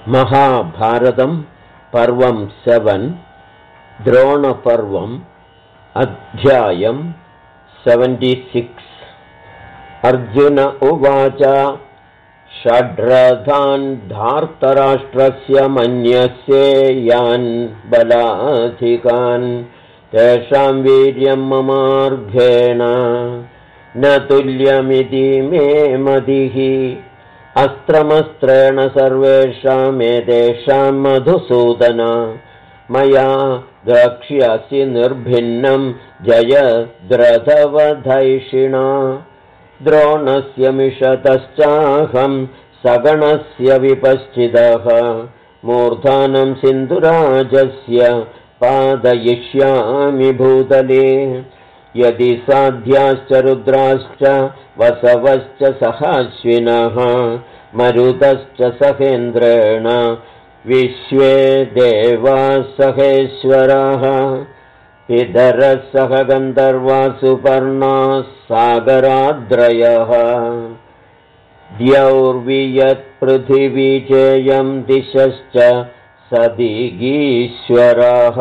महाभारतं पर्वं 7 द्रोणपर्वम् अध्यायं 76। अर्जुन उवाच षड्रथान् धार्तराष्ट्रस्य मन्यसे यान् बलाधिकान् तेषां वीर्यं ममार्घेण न तुल्यमिति मे मतिः अस्त्रमस्त्रेण सर्वेषामेतेषां मधुसूदन मया द्रक्ष्यसि निर्भिन्नं जयद्रथवधैषिणा द्रोणस्य मिषतश्चाहं सगणस्य विपश्चितः मूर्धानं सिन्धुराजस्य पादयिष्यामि भूतले यदि साध्याश्च रुद्राश्च वसवश्च सहाश्विनः मरुतश्च सहेन्द्रेण विश्वे देवाः सहेश्वरः पितरः सह गन्धर्वाः सुपर्णाः सागराद्रयः द्यौर्वियत्पृथिवी चेयं दिशश्च सदिगीश्वरः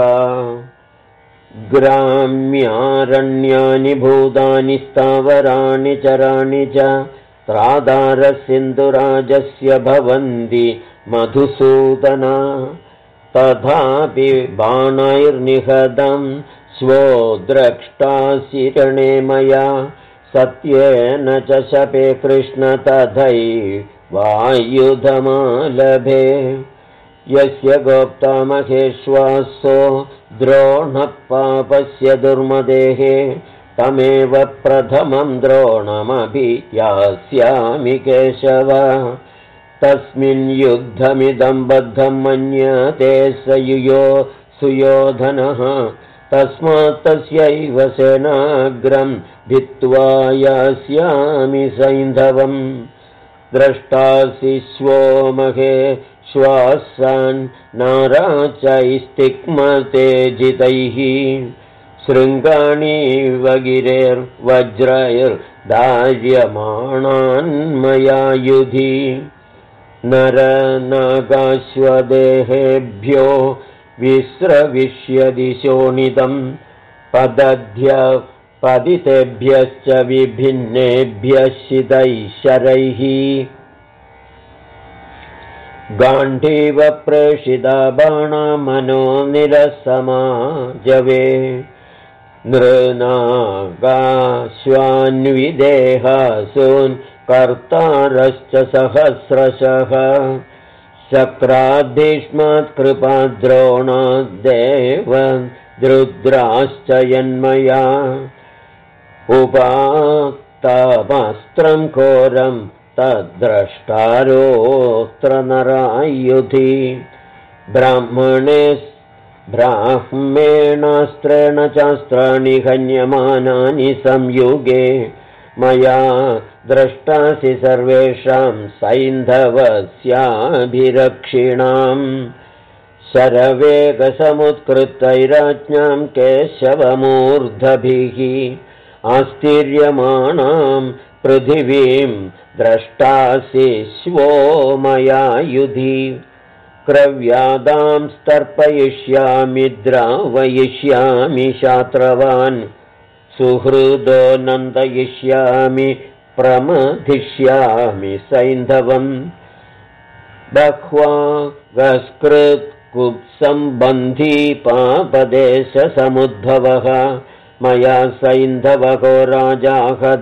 ग्राम्यारण्यानि भूतानि स्थावराणि चराणि च त्रादारसिन्धुराजस्य भवन्ति मधुसूदन तथापि बाणैर्निहतं स्वो द्रष्टासि रणे मया सत्येन च शपे कृष्ण तथैवायुधमालभे यस्य गोप्ता महेश्वासो द्रोणः पापस्य दुर्मदेः तमेव प्रथमं द्रोणमपि यास्यामि केशव तस्मिन् युद्धमिदं बद्धं मन्यते स सुयोधनः तस्मात् तस्यैव सेनाग्रं भित्त्वा यास्यामि सैन्धवम् द्रष्टासि श्वो महे श्वासान् नाराचैस्तिक्मतेजितैः शृङ्गाणि वगिरेर्वज्रैर्धार्यमाणान्मया युधि नरनागाश्वदेहेभ्यो विस्रविष्यदि शोणितं पदितेभ्यश्च विभिन्नेभ्यः शितैः गाण्डीव प्रेषिता बाणा मनो निरसमाजवे नृनागाश्वान्विदेहासून् कर्तारश्च सहस्रशः शक्राद्भीष्मात् कृपाद्रोणाद्देव रुद्राश्च यन्मया उपात्तमस्त्रं घोरं तद्द्रष्टारोऽस्त्र नरायुधि ब्राह्मेणास्त्रेण चास्त्राणि हन्यमानानि संयुगे मया द्रष्टासि सर्वेषां सैन्धवस्याभिरक्षिणाम् शरवेगसमुत्कृतैराज्ञां केशवमूर्धभिः आस्तीर्यमाणां पृथिवीं द्रष्टासि श्वो मया युधि क्रव्यादां स्तर्पयिष्यामि द्रावयिष्यामि शात्रवान् सुहृदो नन्दयिष्यामि प्रमथिष्यामि सैन्धवम् बह्वागस्कृत्कुत्सम्बन्धी पापदेशसमुद्भवः मया सैन्धवको राजा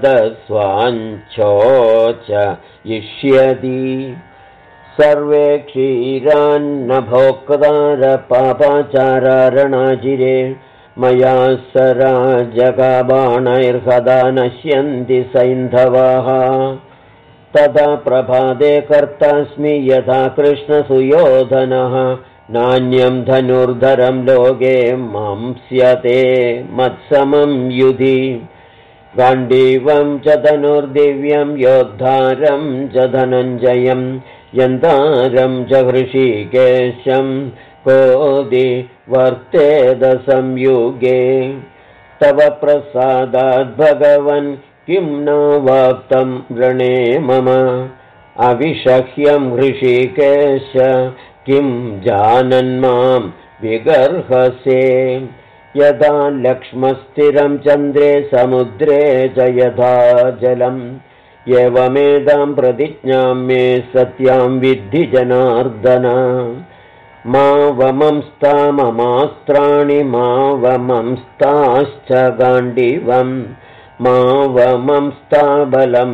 हतस्वाञ्छोचयिष्यति सर्वे क्षीरान्न भोक्तार पापाचारारणाजिरे मया स राजगाबाणैर्हदा नश्यन्ति सैन्धवाः तदा प्रभाते कर्तास्मि यथा कृष्णसुयोधनः नान्यं धनुर्धरं लोके मंस्यते मत्समं युधि गाण्डीवं च धनुर्दिव्यं योद्धारं च धनञ्जयं यन्तारं च हृषीकेशं कोदि वर्तेद संयुगे तव प्रसादाद् भगवन् किं न वाक्तं रणे मम अविषह्यं हृषीकेश किं जानन्मां विगर्हसे यदा लक्ष्मस्थिरं चन्द्रे समुद्रे च यथा जलम् एवमेदां प्रतिज्ञां मे सत्यां विद्धि जनार्दन मा वमंस्ता ममास्त्राणि मा वमंस्ताश्च गाण्डीवम् मा वमंस्ता बलं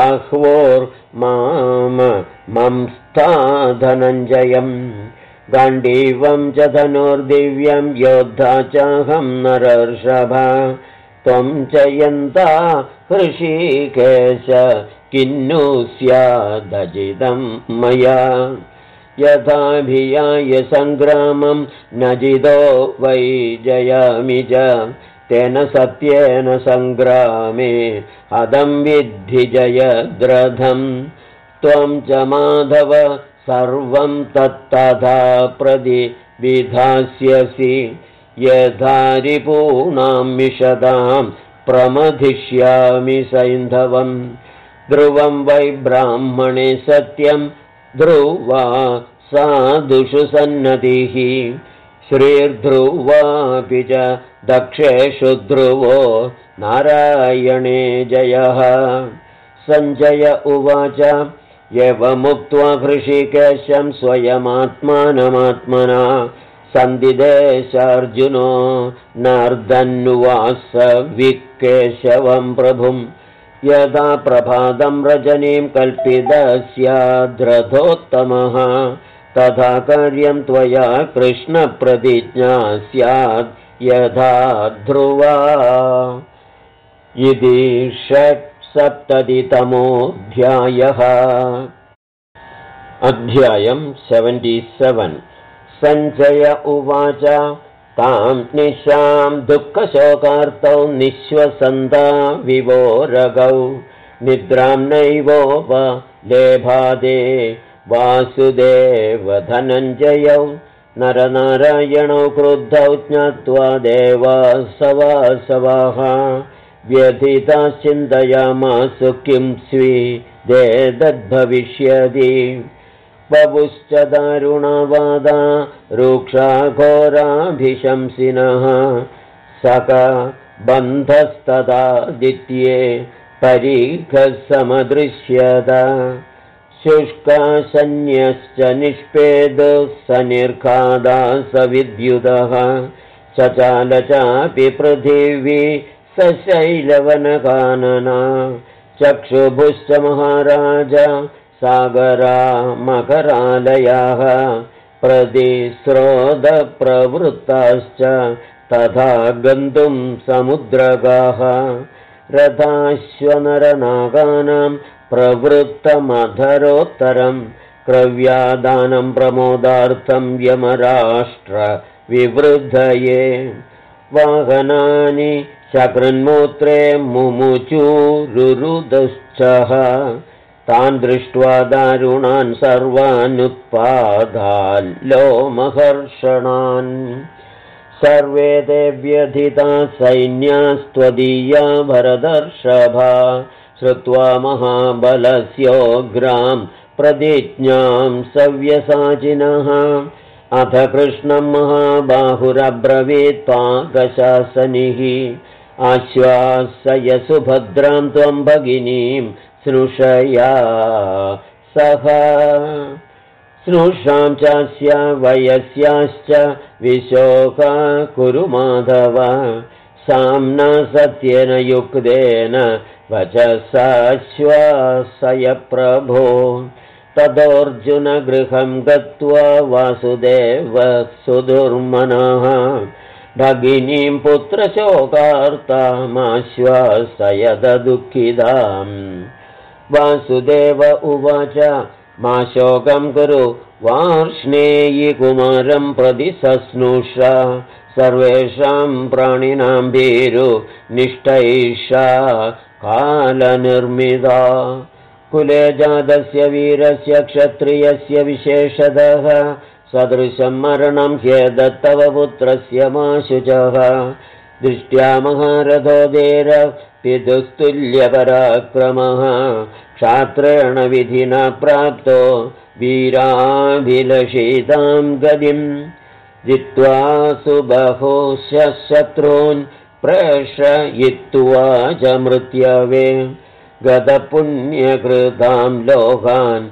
बाह्वोर्मामंस्ता धनञ्जयम् गाण्डीवं च धनुर्दिव्यं योद्धा चाहं नरर्षभ त्वं च यन्ता हृषीकेश किन्नु स्यादजितं मया यथाभियाय सङ्ग्रामं न जिदो वै जयामि च तेन सत्येन सङ्ग्रामे हदं विद्धि जयद्रथम् त्वं च माधव सर्वं तत्तथा प्रतिविधास्यसि यथा रिपूणां मिषतां प्रमथिष्यामि सैन्धवम् ध्रुवं वै ब्राह्मणे सत्यं ध्रुवा साधुषु सन्नतिः श्रीर्ध्रुवापि च दक्षेषु ध्रुवो नारायणे जयः सञ्जय उवाच एवमुक्त्वा हृषीकेशं स्वयमात्मानमात्मना सन्दिदेशार्जुनो नार्दन्नुवास विकेशवं प्रभुं यदा प्रभातं रजनीं कल्पितस्याद्रथोत्तमः तथा कार्यं त्वया कृष्णप्रतिज्ञा स्यात् यथा ध्रुवा इति 76तमोऽध्यायः अध्यायं 77 सञ्जय उवाच तां निशां दुःखशोकार्तौ निःश्वसन्ता विवोरगौ निद्रां नैवोपलेभादे वासुदेव धनञ्जयौ नरनारायणौ क्रुद्धौ ज्ञात्वा देवासवासवाः व्यथिताः चिन्तयामासु किं स्वीदेतद्भविष्यति बभुश्च दारुणवादा रूक्षाघोराभिशंसिनः सकबन्धस्तदादित्ये परीघः समदृश्यत शुष्काशन्यश्च निष्पेदुः सनिर्खादा सविद्युतः चचाल चापि पृथिवी सशैलवनकानना चक्षुभुश्च महाराज सागरा मकरालयाः प्रतिस्रोतप्रवृत्ताश्च तथा गन्तुं समुद्रगाः रथाश्वनरनागानां प्रवृत्तमधरोत्तरं क्रव्यादानं प्रमोदार्थं यमराष्ट्र विवृद्धये वाहनानि शकृन्मूत्रे मुमुचुरुरुदश्चः तान् दृष्ट्वा दारुणान् सर्वानुत्पादाल्लोमहर्षणान् सर्वे ते व्यथिता सैन्यास्त्वदीया भरतर्षभा श्रुत्वा महाबलस्योग्रां प्रतिज्ञां सव्यसाचिनः अथ कृष्णं महाबाहुरब्रवीत् पाकशासनिः आश्वासय सुभद्रां त्वं भगिनीं स्नुषया सह स्नुषां चास्या वयस्याश्च विशोका कुरु माधव साम्ना सत्येन युक्तेन वचसाश्वासय प्रभो तदोऽर्जुनगृहं गत्वा वासुदेवः सुदुर्मनः भगिनीं पुत्रशोकार्तामाश्वासयद दुःखिदाम् वासुदेव उवाच मा शोकं कुरु वार्ष्णेयि कुमारं प्रति सस्नुषा सर्वेषां प्राणिनां भीरु निष्ठैषा कालनिर्मिता कुले जातस्य वीरस्य क्षत्रियस्य विशेषतः सदृशं मरणं ह्येतत्तव पुत्रस्य मा शुचः दृष्ट्या महारथो धीरः पितुस्तुल्यपराक्रमः क्षात्रेण विधिना प्राप्तो वीराभिलषितां गतिम् जित्वा सुबहुशः शत्रून् प्रेषयित्वा च मृत्यवे गतपुण्यकृतां लोकान्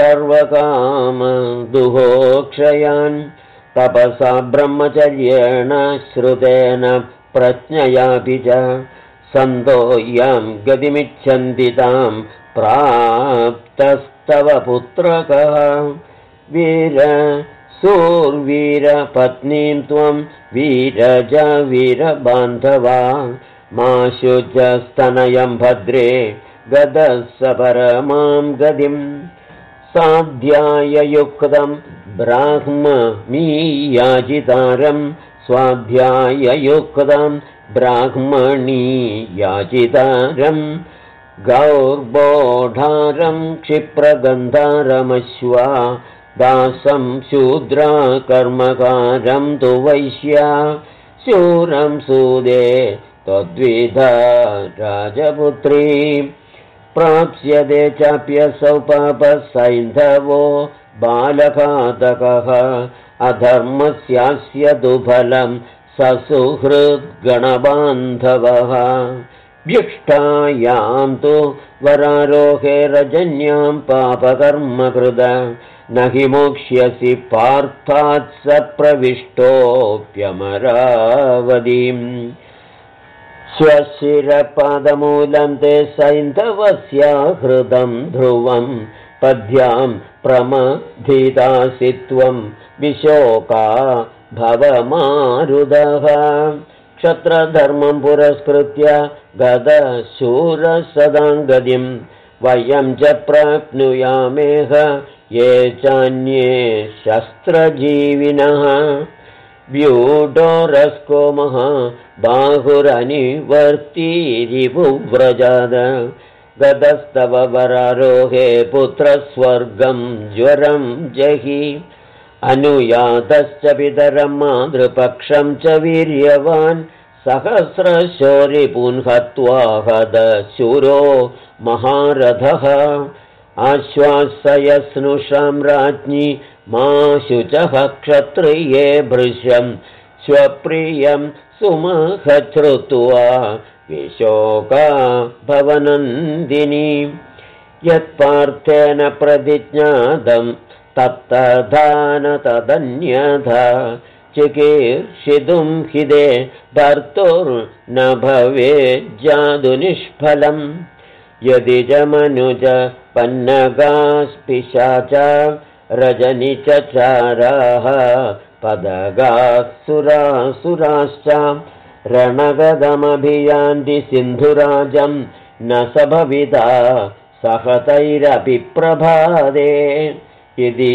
सर्वकामदुहोक्षयान् तपसा ब्रह्मचर्येण श्रुतेन प्रज्ञयापि च सन्तो यां गतिमिच्छन्ति तां प्राप्तस्तव पुत्रकः वीरसूर्वीरपत्नीं त्वं वीरजा वीरबान्धवा मा शुचस्तनयं भद्रे गदः परमां गतिम् साध्याययुक्तं ब्राह्मणीयाजितारं स्वाध्याययुक्तं ब्राह्मणीयाजितारं गौर्बोढारं क्षिप्रगन्धारमश्वा दासं शूद्रा कर्मकारं तु वैश्या शूरं सूदे त्वद्विधा राजपुत्री प्राप्स्यते चाप्यसौ पापसैन्धवो बालघातकः अधर्मस्यास्य दुफलं ससुहृद्गणबान्धवः व्युष्टायां तु वरारोहे रजन्यां पापकर्मकृद न हि मोक्ष्यसि पार्थात् स प्रविष्टोऽप्यमरावतीम् स्वशिरपादमूलं ते सैन्धवस्याहृदं ध्रुवं पद्भ्यां प्रमथितासि त्वं विशोका भवमारुदः क्षत्रधर्मं पुरस्कृत्य गदशूरसदाङ्गतिं वयं च प्राप्नुयामेह ये चान्ये शस्त्रजीविनः व्यूढोरस्को बाहुरनिवर्तिरिपुव्रजाद गतस्तव वरारोहे पुत्रस्वर्गं ज्वरं जहि अनुयातश्च पितरं मातृपक्षं च वीर्यवान् सहस्रशोरिपून् हत्वा हतशूरो महारथः आश्वासय स्नुषां राज्ञी मा शुचः क्षत्रिये भृशं स्वप्रियं सुमहश्रुत्वा विशोका भवनन्दिनी यत्पार्थेन प्रतिज्ञातं तत्तधान तदन्यथा चिकीर्षितुं हिदे भर्तुर्न भवेज्जादुनिष्फलम् यदि च मनुज पन्नगास्पिशाच रजनिचचाराः पदगाः सुरासुराश्च रणगदमभियान्ति सिन्धुराजं न स भविता सहतैरपि प्रभादे इति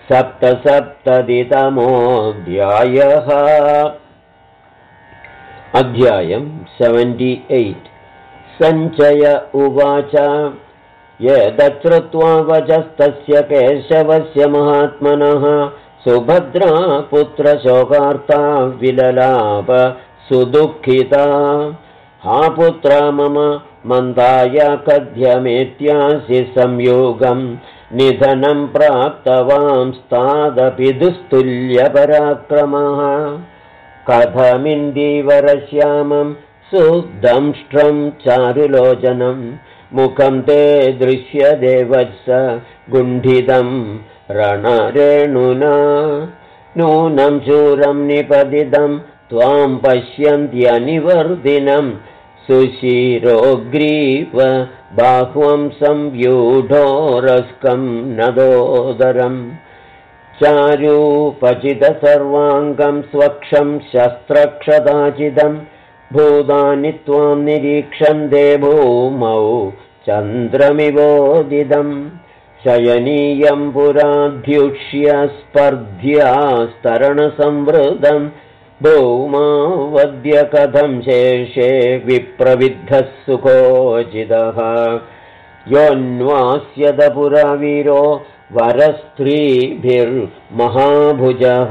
सप्तसप्ततितमोऽध्यायः। अध्यायं 78। सञ्चय उवाच यदश्रुत्वा वचस्तस्य केशवस्य महात्मनः सुभद्रा पुत्रशोकार्ता विललाप सुदुःखिता हा पुत्र मम मन्दाय कथ्यमेत्यासि संयोगं निधनं प्राप्तवांस्तादपि दुस्तुल्यपराक्रमः कथमिन्दीवरश्यामं सुदंष्ट्रं चारुलोचनं मुखं ते दृश्यते वत्स गुण्ठितं रणरेणुना नूनं शूरं निपतितं त्वां पश्यन्त्यनिवर्दिनं सुशिरोग्रीव बाह्वं संव्यूढोरस्कं नदोदरम् चारूपचितसर्वाङ्गं स्वक्षं शस्त्रक्षताचितं भूतानि त्वां निरीक्षन्ते भूमौ चन्द्रमिवोदितं शयनीयं पुराध्युष्य स्पर्ध्यास्तरणसंवृतं भूमावद्य कथं शेषे विप्रविद्धः सुखोचितः योऽन्वास्यत पुरा वीरो वरस्त्रीभिर्महाभुजः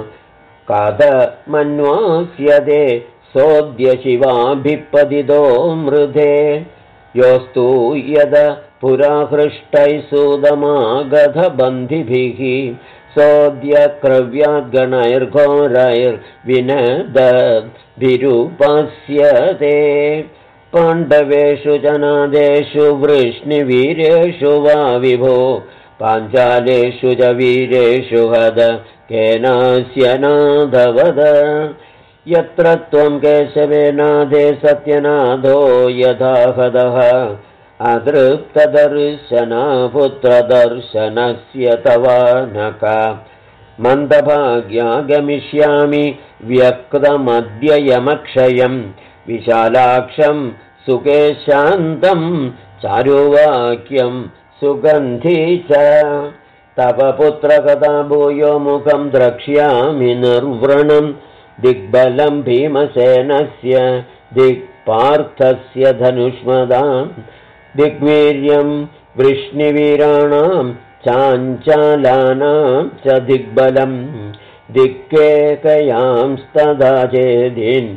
कथमन्वास्यते सोऽद्य शिवाभिपतितो मृधे योऽस्तु यद पुरा हृष्टैः सूदमागधबन्धिभिः सोऽद्यक्रव्याद्गणैर्घोरैर्विनदभिरुपस्यते पाण्डवेषु जनादेषु वृष्णिवीरेषु वा विभो पाञ्चालेषु च वीरेषु हद केनास्य नाधवद यत्र त्वं केशवेनादे सत्यनाथो यथा हदः अतृप्तदर्शना पुत्रदर्शनस्य तवानक मन्दभाग्या गमिष्यामि व्यक्तमद्ययमक्षयं विशालाक्षं सुकेशान्तं चारुवाक्यं सुगन्धी च तव पुत्रकथा भूयो मुखं द्रक्ष्यामि निर्वृणं दिग्बलं भीमसेनस्य दिक्पार्थस्य धनुष्मदां दिग्वीर्यं वृष्णिवीराणां चाञ्चालानां च दिग्बलं दिक्केकयांस्तदा चेदीन्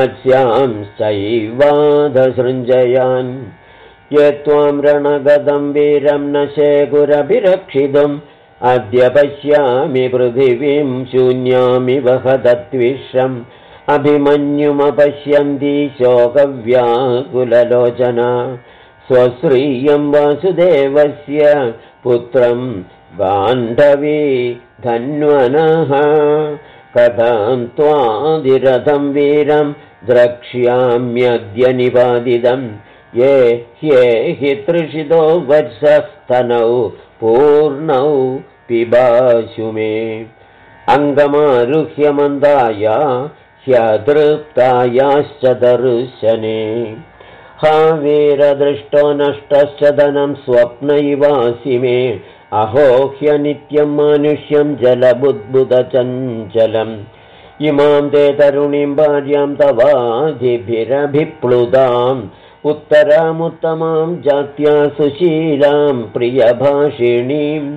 मत्स्यांश्चैवाधसृञ्जयान् ये त्वां रणगदं वीरं न शेकुरभिरक्षितुम् अद्य पश्यामि पृथिवीं शून्यामिव हतत्विषम् अभिमन्युमपश्यन्ति शोकव्याकुललोचना स्वश्रियं वासुदेवस्य पुत्रं गाण्डवी धन्वनः कथं त्वादिरथं वीरं द्रक्ष्याम्यद्य निपादितं ये ह्येहि तृषितो वत्सस्तनौ पूर्णौ पिबाशु मे अङ्गमारुह्य मन्दाया ह्यतृप्तायाश्च दर्शने हा वीरदृष्टो नष्टश्च धनं स्वप्नैवासि मे अहो ह्यनित्यं मानुष्यं जलबुद्बुदचञ्चलम् इमां ते तरुणीं भार्यां तवादिभिरभिप्लुताम् उत्तरामुत्तमां जात्या सुशीलां प्रियभाषिणीं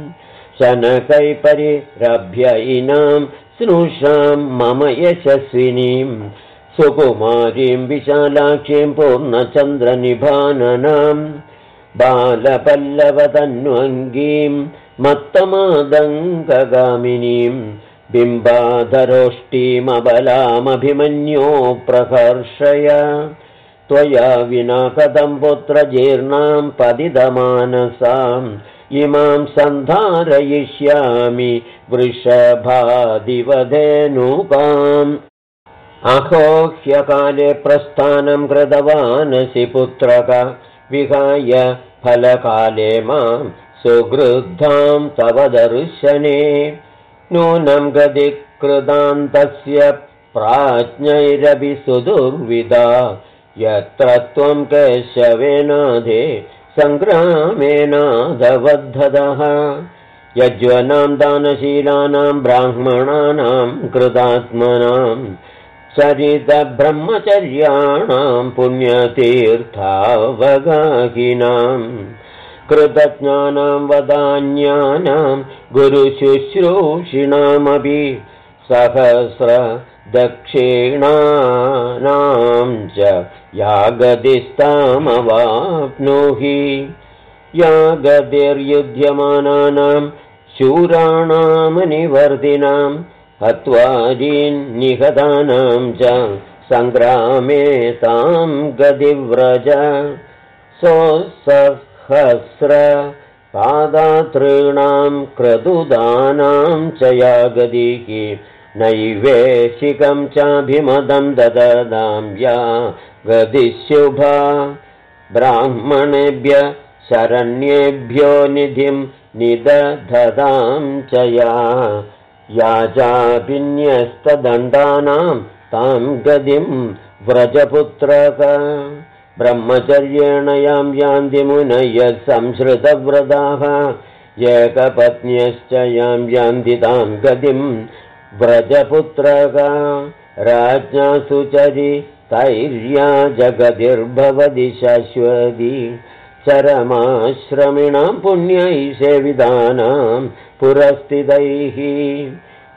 शनकैपरिरभ्यैनां स्नुषां मम यशस्विनीं सुकुमारीं विशालाक्षीं पूर्णचन्द्रनिभाननां बालपल्लवतन्वङ्गीं मत्तमादङ्गगामिनीं बिम्बाधरोष्टीमबलामभिमन्यो प्रकर्षय त्वया विना कथं पुत्रजीर्णां पतितमानसाम् इमां सन्धारयिष्यामि वृषभादिवधेनुकाम् अहो ह्यकाले प्रस्थानं कृतवानसि पुत्रक विहाय फलकाले मां सुगृद्धां तव दर्शने नूनं गतिकृतान्तस्य प्राज्ञैरपि सुदुर्विदा यत्र त्वं केशवेनाधे सङ्ग्रामेनाधवद्धतः यज्वनां दानशीलानां ब्राह्मणानां कृतात्मनां चरितब्रह्मचर्याणां पुण्यतीर्थावगाहिनां कृतज्ञानां वदान्यानां गुरुशुश्रूषिणामपि सहस्रदक्षिणानां च यागतिस्तामवाप्नुहि यागतिर्युध्यमानानां शूराणामनिवर्तिनां हत्वादीन्निहतानां च सङ्ग्रामे तां गतिव्रज सोऽसहस्रपादातॄणां क्रतुदानां च यागतिः नैवेशिकं चाभिमतं दददां या गतिशुभा ब्राह्मणेभ्य शरण्येभ्यो निधिं निदधतां च या चाभिन्यस्तदण्डानां तां गतिं व्रजपुत्रक ब्रह्मचर्येण यां यान्ति मुनयः संश्रितव्रताः एकपत्न्यश्च यां यान्ति तां गतिं व्रजपुत्रक राज्ञा सुचरितैर्या जगतिर्भवति शाश्वती चरमाश्रमिणां पुण्यैः सेवितानां पुरस्थितैः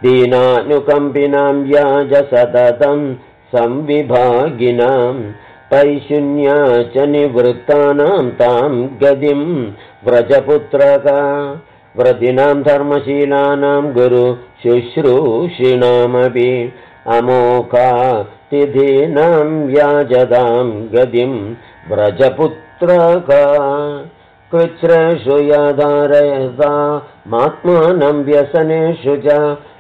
दीनानुकम्पिनां या च सततं संविभागिनां पैशुन्या च निवृत्तानां तां गतिं व्रजपुत्रका व्रतिनां धर्मशीलानां गुरुशुश्रूषिणामपि अमोघा तिथीनां व्याजदां गतिं व्रजपुत्रका कृच्छ्रेषु याधारयतामात्मानं व्यसनेषु च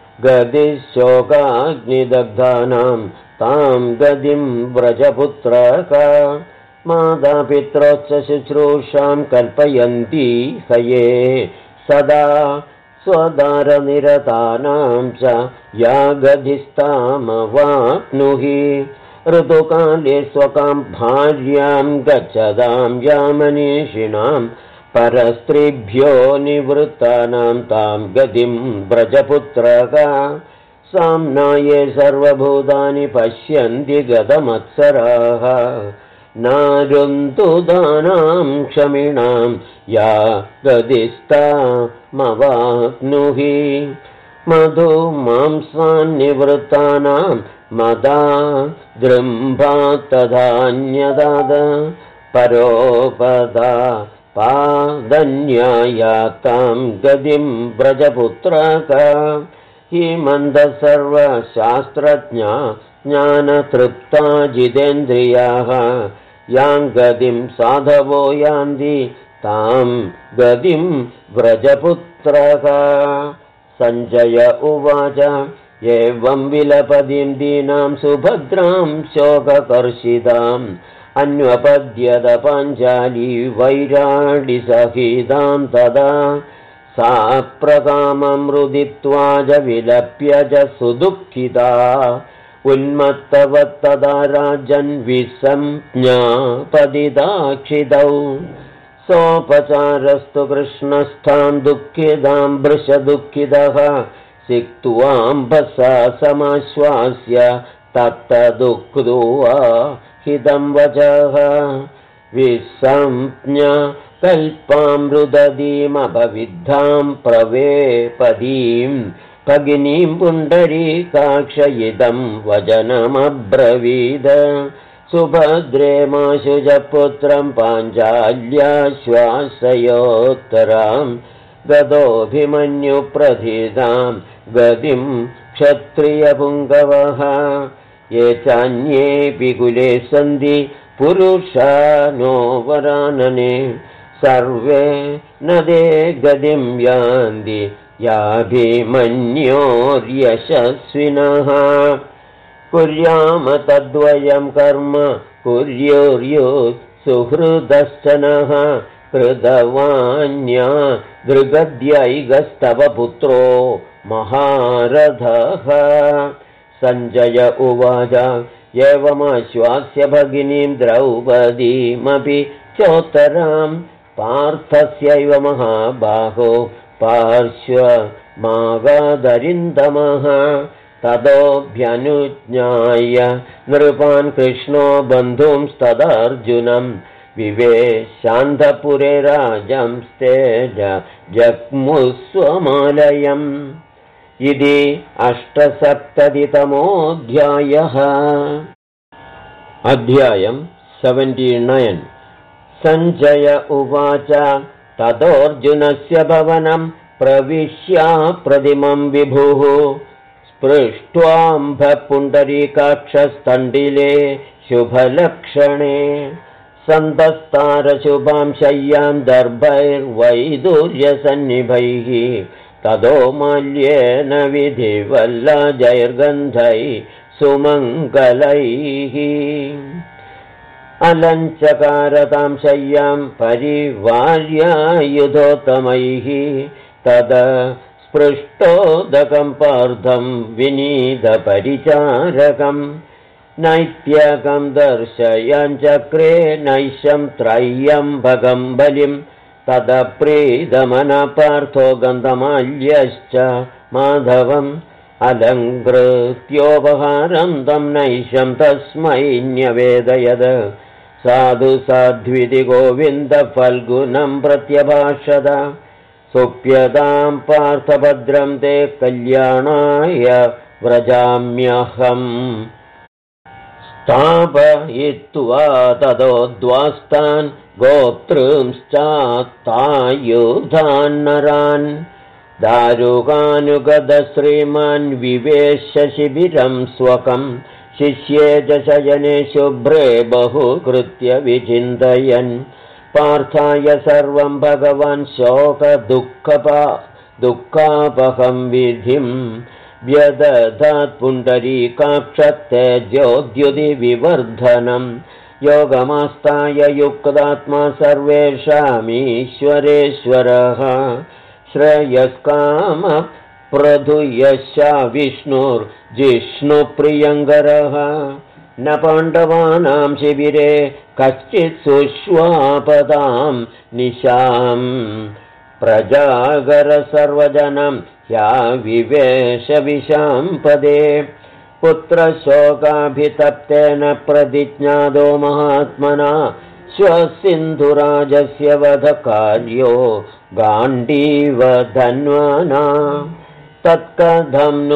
गतिशोकाग्निदग्धानां तां गतिं व्रजपुत्रका मातापित्रोच्च शुश्रूषां कल्पयन्ती हये सदा स्वदारनिरतानां च या गतिस्तामवाप्नुहि ऋतुकाले स्वकां भार्यां गच्छतां यामनीषिणां परस्त्रीभ्यो निवृत्तानां तां गतिं व्रजपुत्रका साम्नाये सर्वभूतानि पश्यन्ति गतमत्सराः नारुन्तुदानां क्षमिणां या गतिस्तामवाप्नुहि मधुमांसान्निवृत्तानां मदा दृम्भा तदान्यदाद परोपदा पादन्यायातां गतिं व्रजपुत्रका हिमन्तसर्वशास्त्रज्ञा ज्ञानतृप्ता जितेन्द्रियाः यां गतिं साधवो यान्ति तां गतिं व्रजपुत्रका सञ्जय उवाच एवं विलपदिं दीनां सुभद्रां शोककर्षिताम् अन्वपद्यत पाञ्चाली वैराडिसहितां तदा सा प्रकामं रुदित्वा च विलप्य च सुदुःखिता उन्मत्तवत्तदा राजन् विसंज्ञापदिदाक्षितौ सोपचारस्तु कृष्णस्थां दुःखितां भृशदुःखितः सिक्त्वाम्भसा समाश्वास्य तत्तदुक्त्वा हितं वचः विसंज्ञा कल्पामृदधीमपविद्धां प्रवेपदीं भगिनीं पुण्डरीकाक्षयितं वचनमब्रवीद सुभद्रे माशुजपुत्रं पाञ्चाल्याश्वासयोत्तरां गतोऽभिमन्युप्रथितां गतिं क्षत्रियपुङ्गवः ये चान्येऽपि कुले सन्ति पुरुषा नो वरानने सर्वे न ते गतिं यान्ति याभिमन्योर्यशस्विनः कुर्याम तद्वयं कर्म कुर्युर्यु सुहृदश्चनः कृतवान्या दृगद्यैगस्तव पुत्रो महारथः सञ्जय उवाच एवमाश्वास्य भगिनीं द्रौपदीमपि चोत्तरां पार्थस्यैव महाबाहो पार्श्वमागादरिन्दमः ततोऽभ्यनुज्ञाय नृपान् कृष्णो बन्धुंस्तदार्जुनं विवेशान्तपुरे राजंस्तेज जग्मुस्वमालयम् इति 870तमोऽध्यायः। अध्यायं 79। सञ्जय उवाच ततोऽर्जुनस्य भवनं प्रविश्या प्रतिमं विभुः स्पृष्ट्वाम्भपुण्डरीकाक्षस्तण्डिले शुभलक्षणे सन्तस्तारशुभां शय्यां दर्भैर्वैदूर्यसन्निभैः ततो माल्येन विधिवल्लजैर्गन्धैः सुमङ्गलैः अलञ्चकारतां शय्यां परिवार्यायुधोत्तमैः तद स्पृष्टोदकं पार्थं विनीतपरिचारकं नैत्यकं दर्शयञ्चक्रे नैशं त्रय्यम्बकं बलिं तदप्रीतमनपार्थो गन्धमाल्यश्च माधवम् अलङ्कृत्योपहारं तं नैशं तस्मै न्यवेदयद साधु साध्विति गोविन्दफल्गुनं प्रत्यभाषत सुप्यतां पार्थभद्रं ते कल्याणाय व्रजाम्यहम् स्थापयित्वा ततोद्वास्तान् गोप्तृंश्चात्तायुधान्नरान् दारुकानुगतश्रीमान् विवेश्य शिबिरं स्वकं शिष्ये च शयने शुभ्रे बहुकृत्य विचिन्तयन् पार्थाय सर्वं भगवान् शोकदुःखापहं विधिं व्यदधात् पुण्डरीकाक्षतेजोद्युतिविवर्धनं योगमास्ताय युक्तात्मा सर्वेषामीश्वरेश्वरः श्रेयस्कामप्रधुयश्च विष्णुर्जिष्णुप्रियङ्करः न पाण्डवानां शिबिरे कश्चित् सुष्वापदां निशां प्रजागर सर्वजनं ह्याविवेशविशां पदे पुत्रशोकाभितप्तेन प्रतिज्ञातो महात्मना स्वसिन्धुराजस्य वधकार्यो गाण्डीवधन्वना तत्कथं नु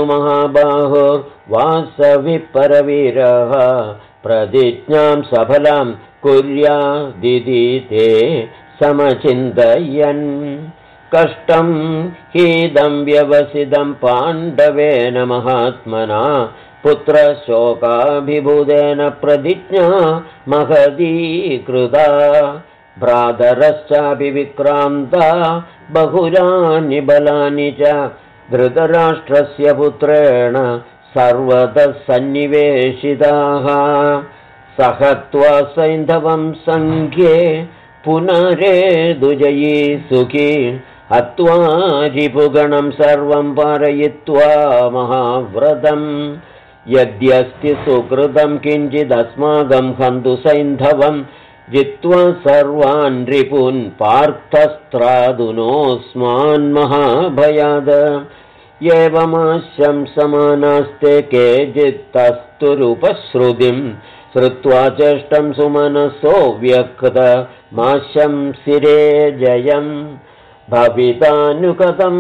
महाबाहुर्वासविपरवीरः प्रतिज्ञां सफलां कुर्यादिति ते समचिन्तयन् कष्टं हीदं व्यवसितं पाण्डवेन महात्मना पुत्रशोकाभिभूतेन प्रतिज्ञा महदीकृता भ्रातरश्चापि विक्रान्ता बहुलानि बलानि च धृतराष्ट्रस्य पुत्रेण सर्वतः सन्निवेशिताः सहत्वा सैन्धवं सङ्ख्ये पुनरेदुजयी सुखी हत्वा रिपुगणं सर्वं पारयित्वा महाव्रतम् यद्यस्ति सुकृतं किञ्चिदस्माकं हन्तु सैन्धवं जित्वा सर्वान् रिपून् पार्थस्त्रादुनोऽस्मान् महाभयाद एवमाशं समानास्ते केचित्तस्तुरुपश्रुतिं श्रुत्वा चेष्टं सुमनसो व्यक्तमाशं सिरे जयम् भवितानुकतं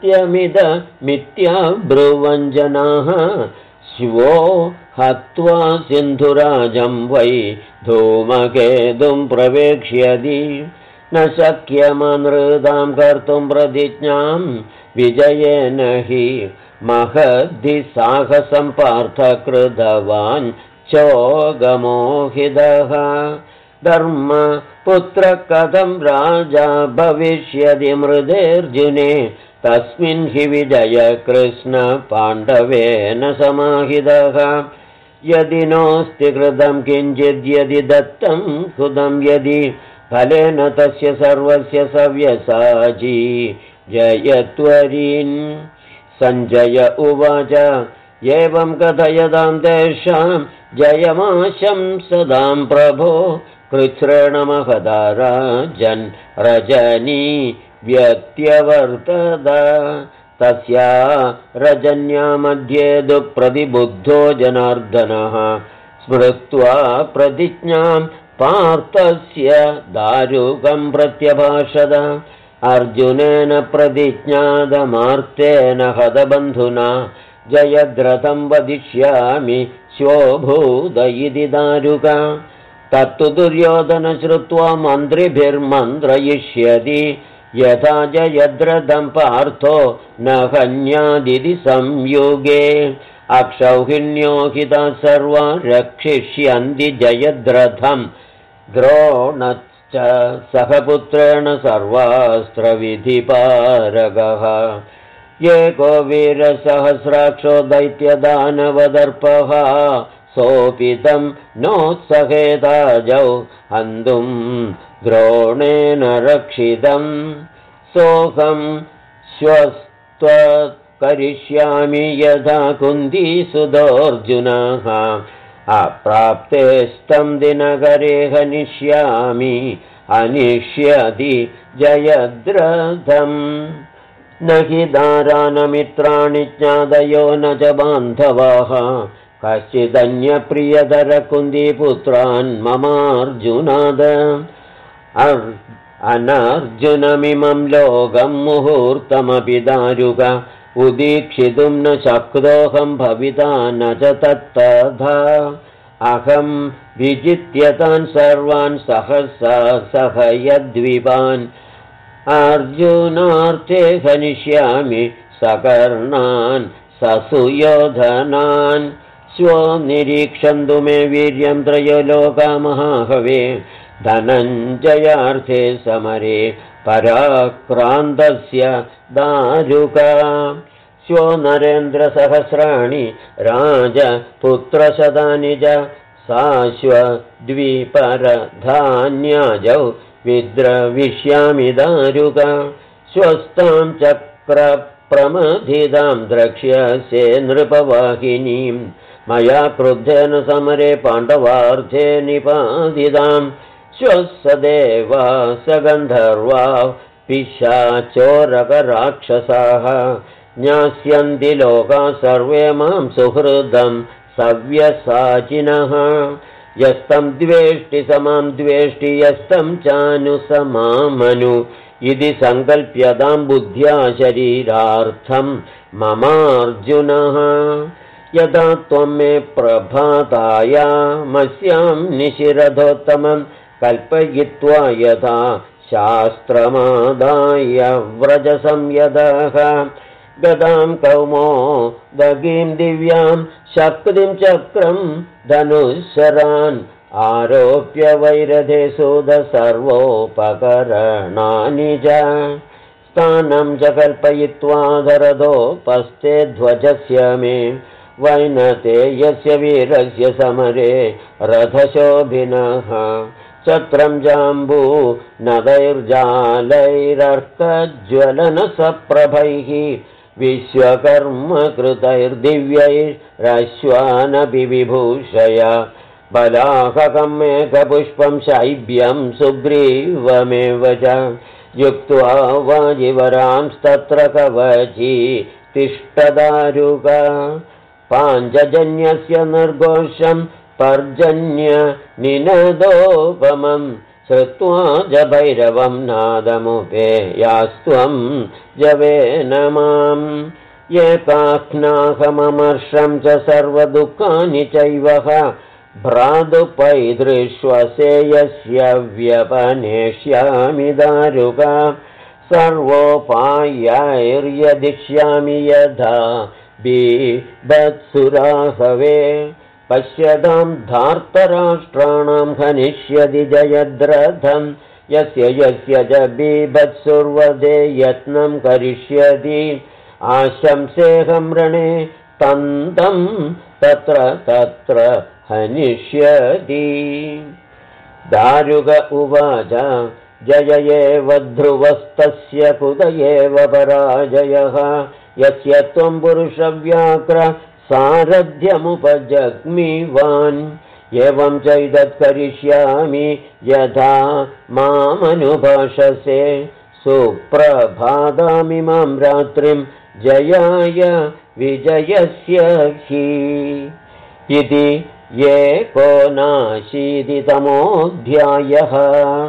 कृत्यमिदमित्याब्रुवञ्जनाः शिवो हत्वा सिन्धुराजं वै धूमकेतुं प्रवेक्ष्यति न शक्यमनृतां कर्तुं प्रतिज्ञां विजयेन हि महद्धि साहसं पार्थ कृतवान् चोगमोहितः धर्मपुत्र कथं राजा भविष्यति मृदेऽर्जुने तस्मिन् हि विजय कृष्ण पाण्डवेन समाहितः यदि नोऽस्ति कृतं किञ्चिद् यदि दत्तं हुतं यदि फलेन तस्य सर्वस्य सव्यसाची जयत्वरीन् सञ्जय उवाच एवं कथयतां तेषां जयमाशं सदां प्रभो कृच्छ्रेण महदा राजन् रजनी व्यत्यवर्तत तस्या रजन्या मध्ये दुःप्रतिबुद्धो जनार्दनः स्मृत्वा प्रतिज्ञां पार्थस्य दारुकं प्रत्यभाषत अर्जुनेन प्रतिज्ञातमार्तेन हतबन्धुना जयद्रथं वदिष्यामि श्वोभूत इति दारुका तत्तु दुर्योधन श्रुत्वा मन्त्रिभिर्मन्त्रयिष्यति यथा जयद्रथं पार्थो न हन्यादिति संयुगे अक्षौहिण्यो हिता सर्वा रक्षिष्यन्ति जयद्रथं द्रोणश्च सहपुत्रेण सर्वास्त्रविधिपारगः एको वीरसहस्राक्षो दैत्यदानवदर्पः सोपितं नोत्सहेताजौ हन्तुं द्रोणेन रक्षितं सोऽहं श्वस्त्वकरिष्यामि यथा कुन्तीसुतोऽर्जुनः अप्राप्तेस्तं दिनकरे हनिष्यामि अनिष्यति जयद्रथम् न हि दारानमित्राणि ज्ञातयो न च बान्धवाः कश्चिदन्यप्रियतरकुन्तीपुत्रान् ममार्जुनाद अनर्जुनमिमं लोकं मुहूर्तमपि दारुक उदीक्षितुं न शक्तोऽहं भविता न च तत्तथा अहं विजित्य तान् सर्वान् सहसा सहयद्विपान् अर्जुनार्थे हनिष्यामि सकर्णान् ससुयोधनान् स्वनिरीक्षन्तु मे वीर्यं त्रयलोकमहाहवे धनञ्जयार्थे समरे पराक्रान्तस्य दारुका स्यो नरेन्द्रसहस्राणि राजपुत्रशतानि च साश्वद्विपरधान्याजौ विद्रविष्यामि दारुका स्वस्तां चक्रप्रमथितां द्रक्ष्यसे नृपवाहिनीं मया क्रुद्धेन समरे पाण्डवार्थे निपादितां श्वसदेवा सगन्धर्वा पिशाचोरकराक्षसाः ज्ञास्यन्ति लोका सर्वे मां सुहृदं सव्यसाचिनः यस्तं द्वेष्टि समां द्वेष्टि यस्तं चानुसमामनु इति सङ्कल्प्यतां बुद्ध्या शरीरार्थं ममार्जुनः यदा त्वं मे प्रभातायामस्यां निशिरथोत्तमं कल्पयित्वा यथा शास्त्रमादाय व्रजसंयदः गदां कौमोदगीं दिव्यां शक्तिं चक्रं धनुशरान् आरोप्य वैरथे सुध सर्वोपकरणानि च स्थानं च कल्पयित्वा धरदोपस्थे ध्वजस्य मे वैनते यस्य वीरस्य समरे रथशोभिनः छत्रं जाम्बू नदैर्जालैरर्कज्वलनसप्रभैः विश्वकर्मकृतैर्दिव्यैरश्वानपि विभूषय बलाहकं मेघपुष्पं शैब्यं सुग्रीवमेव च युक्त्वा वाजिवरांस्तत्र कवची तिष्ठदारुका पाञ्चजन्यस्य निर्घोषं पर्जन्य निनदोपमं श्रुत्वा जभैरवं नादमुपेयास्त्वं जवेन माम् एकाह्नाहममर्षं च सर्वदुःखानि चैव भ्रातुपैदृश्वसेयस्य व्यपनेष्यामि दारुका सर्वोपायैर्यदिष्यामि यथा बीभत्सुराहवे पश्यतां धार्तराष्ट्राणां हनिष्यति जयद्रथं यस्य यस्य च बीभत्सुर्वधे यत्नं करिष्यति आशंसेऽहं रणे तन्तं तत्र तत्र हनिष्यति दारुक उवाच जय एव ध्रुवस्तस्य कुत एव पराजयः यस्य त्वं पुरुषव्याघ्र सारथ्यमुपजग्मिवान् एवं चैतत् करिष्यामि यथा मामनुभाषसे सुप्रभातामिमां रात्रिं जयाय विजयस्य हि इति एकोनाशीतितमोऽध्यायः।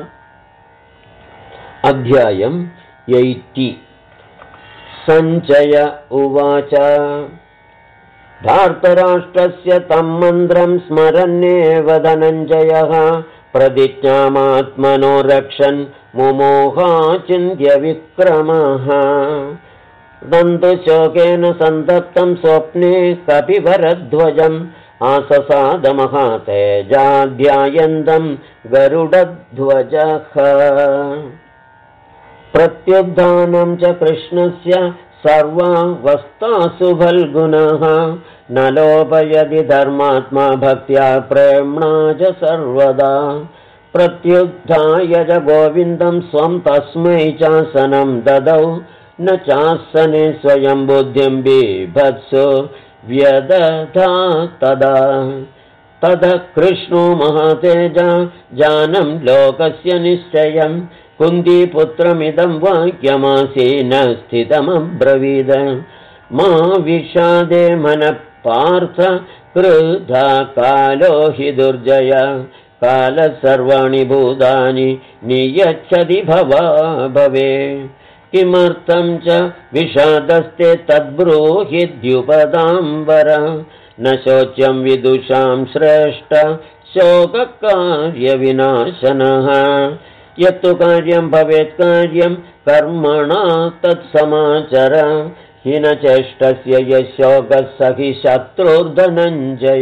अध्यायं 80। सञ्जय उवाच धार्तराष्ट्रस्य तं मन्त्रं स्मरन्नेव धनञ्जयः प्रतिज्ञामात्मनो रक्षन् मुमोहाचिन्त्यविक्रमः दन्तुशोकेन सन्तप्तं स्वप्ने कपिभरध्वजम् आससादमहातेजाध्यायन्तं गरुडध्वजः प्रत्युत्थानं च कृष्णस्य सर्वावस्थासु फल्गुनः न लोभयति धर्मात्मा भक्त्या प्रेम्णा च सर्वदा प्रत्युत्थाय च गोविन्दं स्वं तस्मै चासनं ददौ न चासने स्वयं बुद्धिं बिभत्सु व्यदधा तदा ततः कृष्णो महातेजा जानं लोकस्य निश्चयं कुन्तीपुत्रमिदं वाक्यमासीन स्थितमब्रवीद मा विषादे मनः पार्थ क्रुधा कालो हि दुर्जय कालः सर्वाणि भूतानि नियच्छति भवा भवे किमर्थं च विषादस्ते तद्ब्रूहि द्युपदाम्बर न शोच्यं विदुषां श्रेष्ठ शोककार्यविनाशनः यत्तु कार्यं भवेत् कार्यं कर्मणा तत्समाचर हीनचेष्टस्य यशोकः स हि शत्रुर्धनञ्जय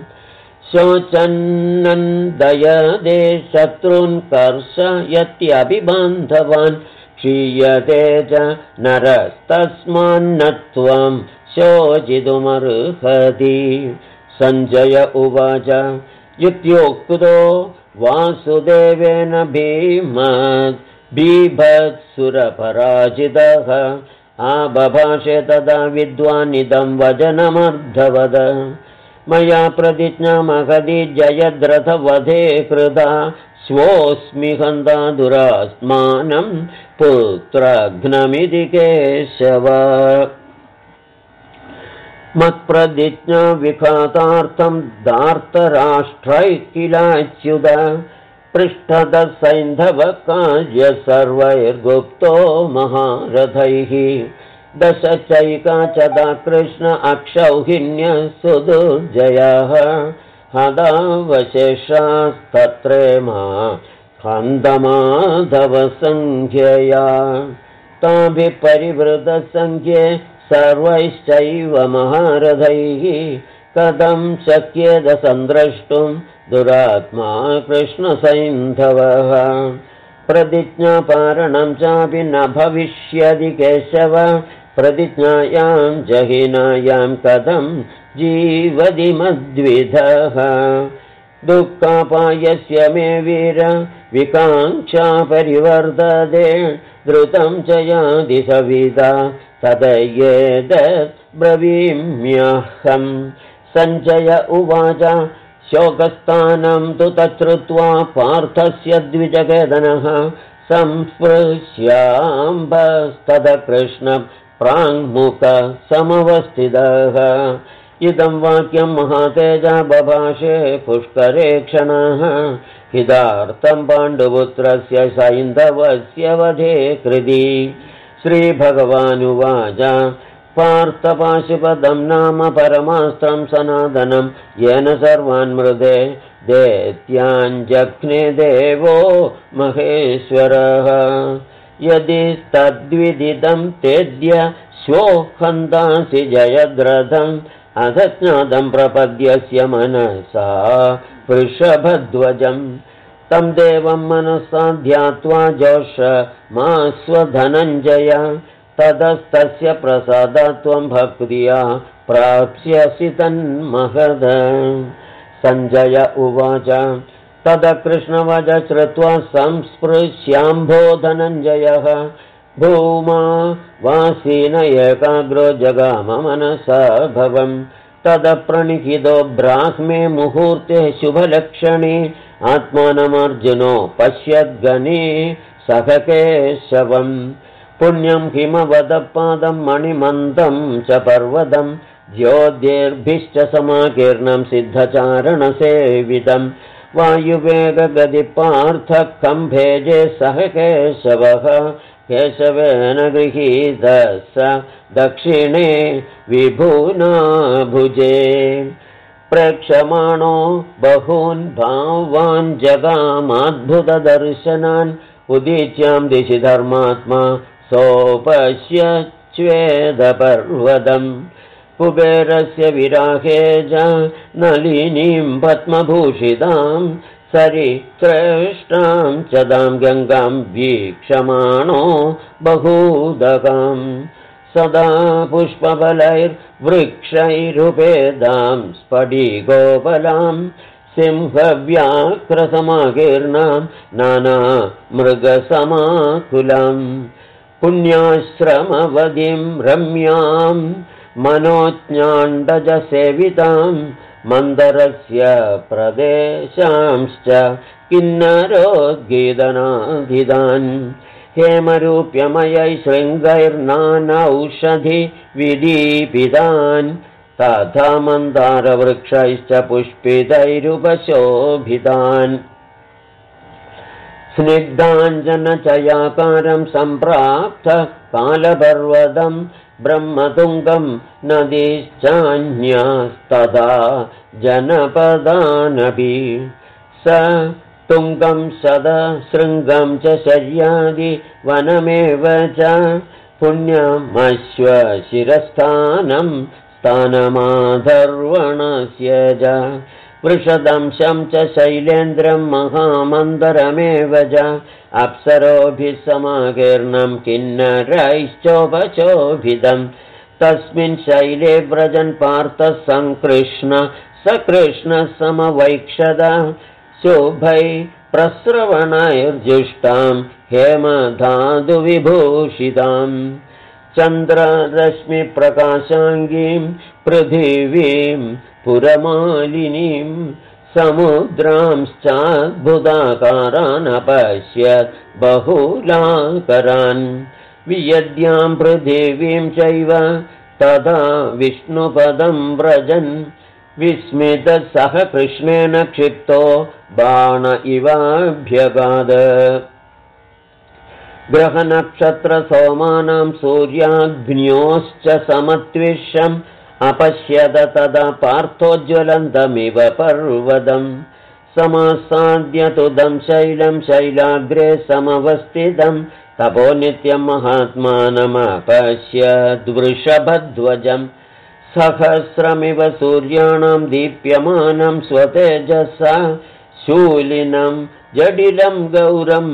शोचन्नन्दयदे शत्रून् कर्षयत्यभिबान्धवान् क्षीयते च नरस्तस्मान्न त्वं शोचितुमर्हति सञ्जय उवाच इत्युक्तो वासुदेवेन बीभत्सुरपराजितः आबभाषे तदा विद्वानिदं वचनमर्धवद मया प्रतिज्ञा महदी जयद्रथवधे कृता स्वोऽस्मि हन्ता दुरात्मानं पुत्रघ्नमिति केशव मत्प्रतिज्ञा विघातार्थं धार्तराष्ट्रै किलाच्युत पृष्ठतः सैन्धवकार्य सर्वैर्गुप्तो महारथैः दश चैका चदा कृष्ण अक्षौहिण्य सुदुर्जयः हदावशेषास्तत्रेमा हन्तमाधवसङ्ख्यया ताभिः परिवृतसङ्ख्ये सर्वैश्चैव महारथैः कथं शक्येत सन्द्रष्टुं दुरात्मा कृष्णसैन्धवः प्रतिज्ञापारणं चापि न भविष्यति केशव प्रतिज्ञायां जहिनायां कथं जीवति मद्विधः दुःखापायस्य मे वीर विकाङ्क्षा परिवर्तते द्रुतं च याति सविता तदयेतत् ब्रवीम्यहम् सञ्जय उवाच शोकस्थानं तु तच्छ्रुत्वा पार्थस्य द्विजकेतनः संस्पृश्याम्बस्तदकृष्ण प्राङ्मुख समवस्थितः इदं वाक्यं महातेजा बभाषे पुष्करे क्षणः हितार्थं पाण्डुपुत्रस्य सैन्धवस्य वधे कृति श्रीभगवानुवाच पार्थपाशुपदं नाम परमास्त्रं सनातनं येन सर्वान् मृदे दैत्याञ्जघ्ने देवो महेश्वरः यदि तद्विदितं तेद्य श्वो हन्तासि जयद्रथम् अधज्ञातं प्रपद्यस्य मनसा वृषभध्वजम् तं देवं मनसा ध्यात्वा जोषमास्वधनञ्जय ततस्तस्य प्रसादात् त्वं भक्त्या प्राप्स्यसि तन्महद सञ्जय उवाच तदा कृष्णवच श्रुत्वा संस्पृश्याम्भो धनञ्जयः भूमा वासीन एकाग्रो जगाम मनसा भवम् तदा प्रणिहितो ब्राह्मे मुहूर्ते शुभलक्षणे आत्मानमर्जुनो पश्यद्गणे सह केशवम् पुण्यं हिमवदपादं मणिमन्दं च पर्वतं ज्योतिर्भिश्च समाकीर्णं सिद्धचारणसेवितं वायुवेगगतिपार्थः कम्भेजे सह केशवः केशवेन गृहीतः स दक्षिणे विभुना भुजे प्रेक्षमाणो बहून् भावान् जगामाद्भुतदर्शनान् उदीच्यां दिशि धर्मात्मा सोपश्यच्वेदपर्वतम् कुबेरस्य विराहे च नलिनीं पद्मभूषितां सरिकृष्टां च दां गङ्गां वीक्षमाणो बहूदकां सदा पुष्पफलैर्वृक्षैरुपेदां स्फटिकोपलां सिंहव्याघ्रसमाकीर्णां नानामृगसमाकुलां पुण्याश्रमवतीं रम्यां मनोज्ञाण्डजसेवितां मन्दरस्य प्रदेशांश्च किन्नरोद्गीतनाधिदान् हेमरूप्यमयै शृङ्गैर्नानौषधिविदीपितान् तथा मन्दारवृक्षैश्च पुष्पितैरुपशोभितान् स्निग्धाञ्जनचयाकारं सम्प्राप्त कालपर्वतं ब्रह्मतुङ्गं नदीश्चान्यास्तथा जनपदानपि स तुङ्गं सदशृङ्गं च शर्यादि वनमेव च पुण्यमश्वशिरस्थानं स्थानमाधर्वणस्य च वृषदंशं च शैलेन्द्रं महामन्दरमेव च अप्सरोभिः समाकीर्णं किन्नरैश्चोपचोभिदं तस्मिन् शैले व्रजन् पार्थः सङ्कृष्ण सकृष्णः समवैक्षद शुभै प्रस्रवणैर्जुष्टां हेमधातुविभूषितां चन्द्ररश्मिप्रकाशाङ्गीं पृथिवीं पुरमालिनीं समुद्रांश्चाद्भुताकारान् अपश्यत् बहुलाकरान् वियद्यां पृथिवीं चैव तदा विष्णुपदं व्रजन् विस्मितः सह कृष्णेन क्षिप्तो बाण इवाभ्यगाद ग्रहनक्षत्रसोमानां सूर्याग्न्योश्च समत्विषम् अपश्यत तदा पार्थोज्ज्वलन्तमिव पर्वतं समासाद्यतुदं शैलं शैलाग्रे समवस्थितं तपो नित्यं महात्मानमपश्यद्वृषभध्वजं सहस्रमिव सूर्याणां दीप्यमानं स्वतेजसा शूलिनं जडिलं गौरं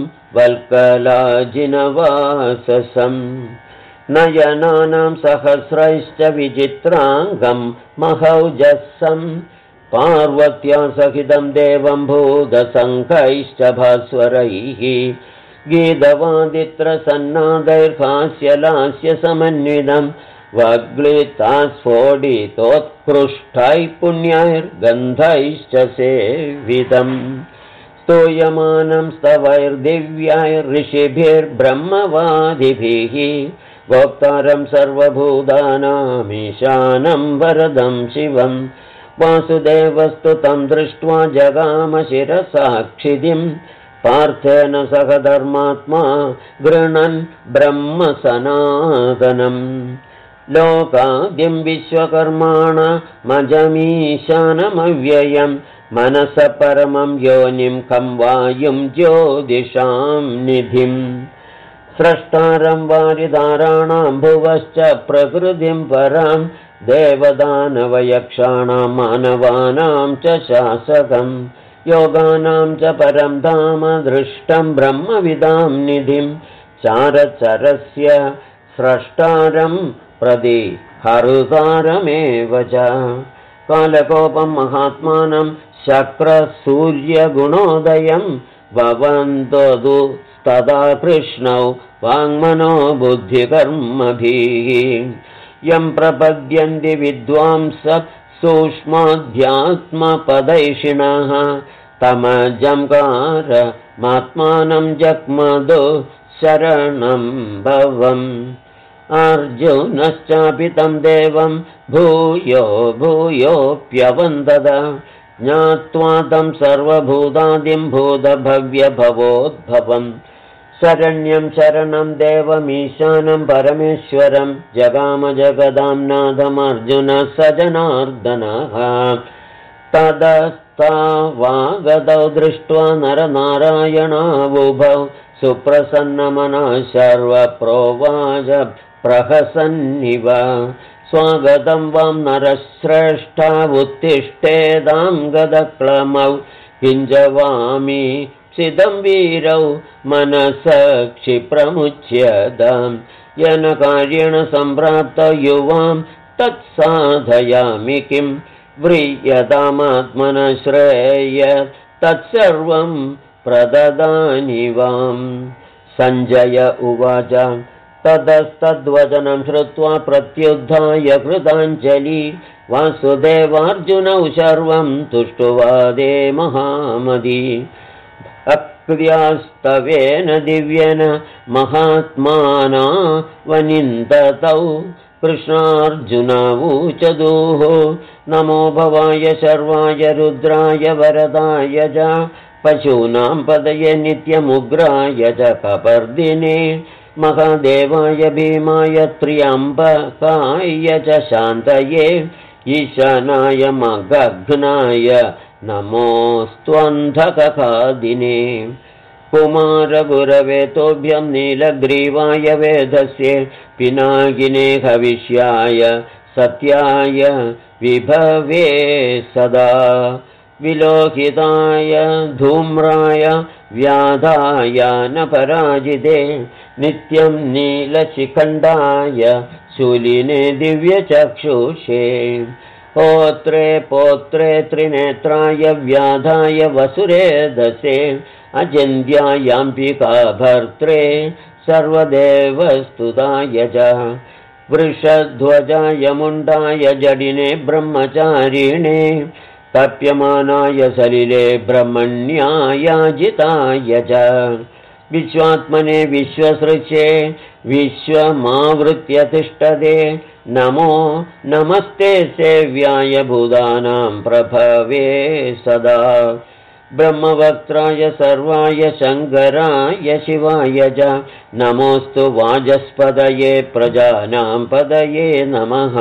वल्कलाजिनवाससम् नयनानां सहस्रैश्च विचित्राङ्गं महौजस्सं पार्वत्या सहितं देवं भूतसङ्घैश्च भास्वरैः गीतवादित्रसन्नादैर्हास्यलास्यसमन्वितं वग्लितास्फोडितोत्कृष्टैः पुण्यैर्गन्धैश्च सेवितम् स्तूयमानं स्तवैर्दिव्यैर्ऋषिभिर्ब्रह्मवादिभिः भोक्तारं सर्वभूतानामीशानं वरदं शिवं वासुदेवस्तु तं दृष्ट्वा जगाम शिरसाक्षिदिं पार्थेन सह धर्मात्मा गृह्णन् ब्रह्मसनातनं लोकादिं विश्वकर्माणमजमीशानमव्ययं मनसः परमं योनिं खं वायुं ज्योतिषां निधिम् स्रष्टारं वारिदाराणां भुवश्च प्रकृतिं परां देवदानवयक्षाणां मानवानां च शासकं योगानां च परं धाम दृष्टं ब्रह्मविदां निधिं चारचरस्य स्रष्टारं प्रति हरुतारमेव च कालकोपं महात्मानं शक्रसूर्यगुणोदयं भवन्तु तदा कृष्णौ वाङ्मनो बुद्धिकर्मभिः यं प्रपद्यन्ति विद्वांसः सूक्ष्माध्यात्मपदैषिणः तमजंकारमात्मानं जग्मदो शरणं भवम् अर्जुनश्चापि तं देवं भूयो भूयोऽप्यवन्दत ज्ञात्वा तं सर्वभूतादिं भूतभव्यभवोद्भवम् शरण्यं शरणं देवमीशानं परमेश्वरं जगाम जगदां नाथमर्जुनः स जनार्दनः तदस्तावागतौ दृष्ट्वा नरनारायणावुभौ सुप्रसन्नमनः सर्वप्रोवाच प्रहसन्निव स्वागतं वां नरश्रेष्ठा उत्तिष्ठेदां गदक्लमौ किञ्जवामि सिदं वीरौ मनसः क्षिप्रमुच्यतां येन कार्येण सम्प्राप्तो युवां तत्साधयामि किं व्रीयतामात्मनः श्रेय तत्सर्वं प्रददानि वां सञ्जय उवाच ततस्तद्वचनं श्रुत्वा प्रत्युत्थाय कृताञ्जलि वासुदेवार्जुनौ सर्वं तुष्टुवादे महामदी भक्त्यास्तवेन दिव्येन महात्माना वनिन्दतौ कृष्णार्जुनावूचदुः नमो भवाय शर्वाय रुद्राय वरदाय च पशूनां पदये नित्यमुग्राय च कपर्दिने महादेवाय भीमाय त्र्यम्बकाय च शान्तये ईशानाय मगघ्नाय नमोऽस्त्वन्धकखादिने कुमारगुरवे तोभ्यं नीलग्रीवाय वेधस्य पिनाकिने हविष्याय सत्याय विभवे सदा विलोकिताय धूम्राय व्याधाय नपराजिते नित्यं नीलशिखण्डाय शूलिने दिव्यचक्षुषे होत्रे पोत्रे त्रिनेत्राय व्याधाय वसुरेधसे अचिन्त्यायाम्बिका भर्त्रे सर्वदेवस्तुताय च वृषध्वजाय मुण्डाय जडिने ब्रह्मचारिणे तप्यमानाय सलिले ब्रह्मण्यायाजिताय च विश्वात्मने विश्वसृचे विश्वमावृत्य तिष्ठते नमो नमस्ते सेव्याय भूतानां प्रभवे सदा ब्रह्मवक्त्राय सर्वाय शङ्कराय शिवाय च नमोऽस्तु वाजस्पदये प्रजानां पदये नमः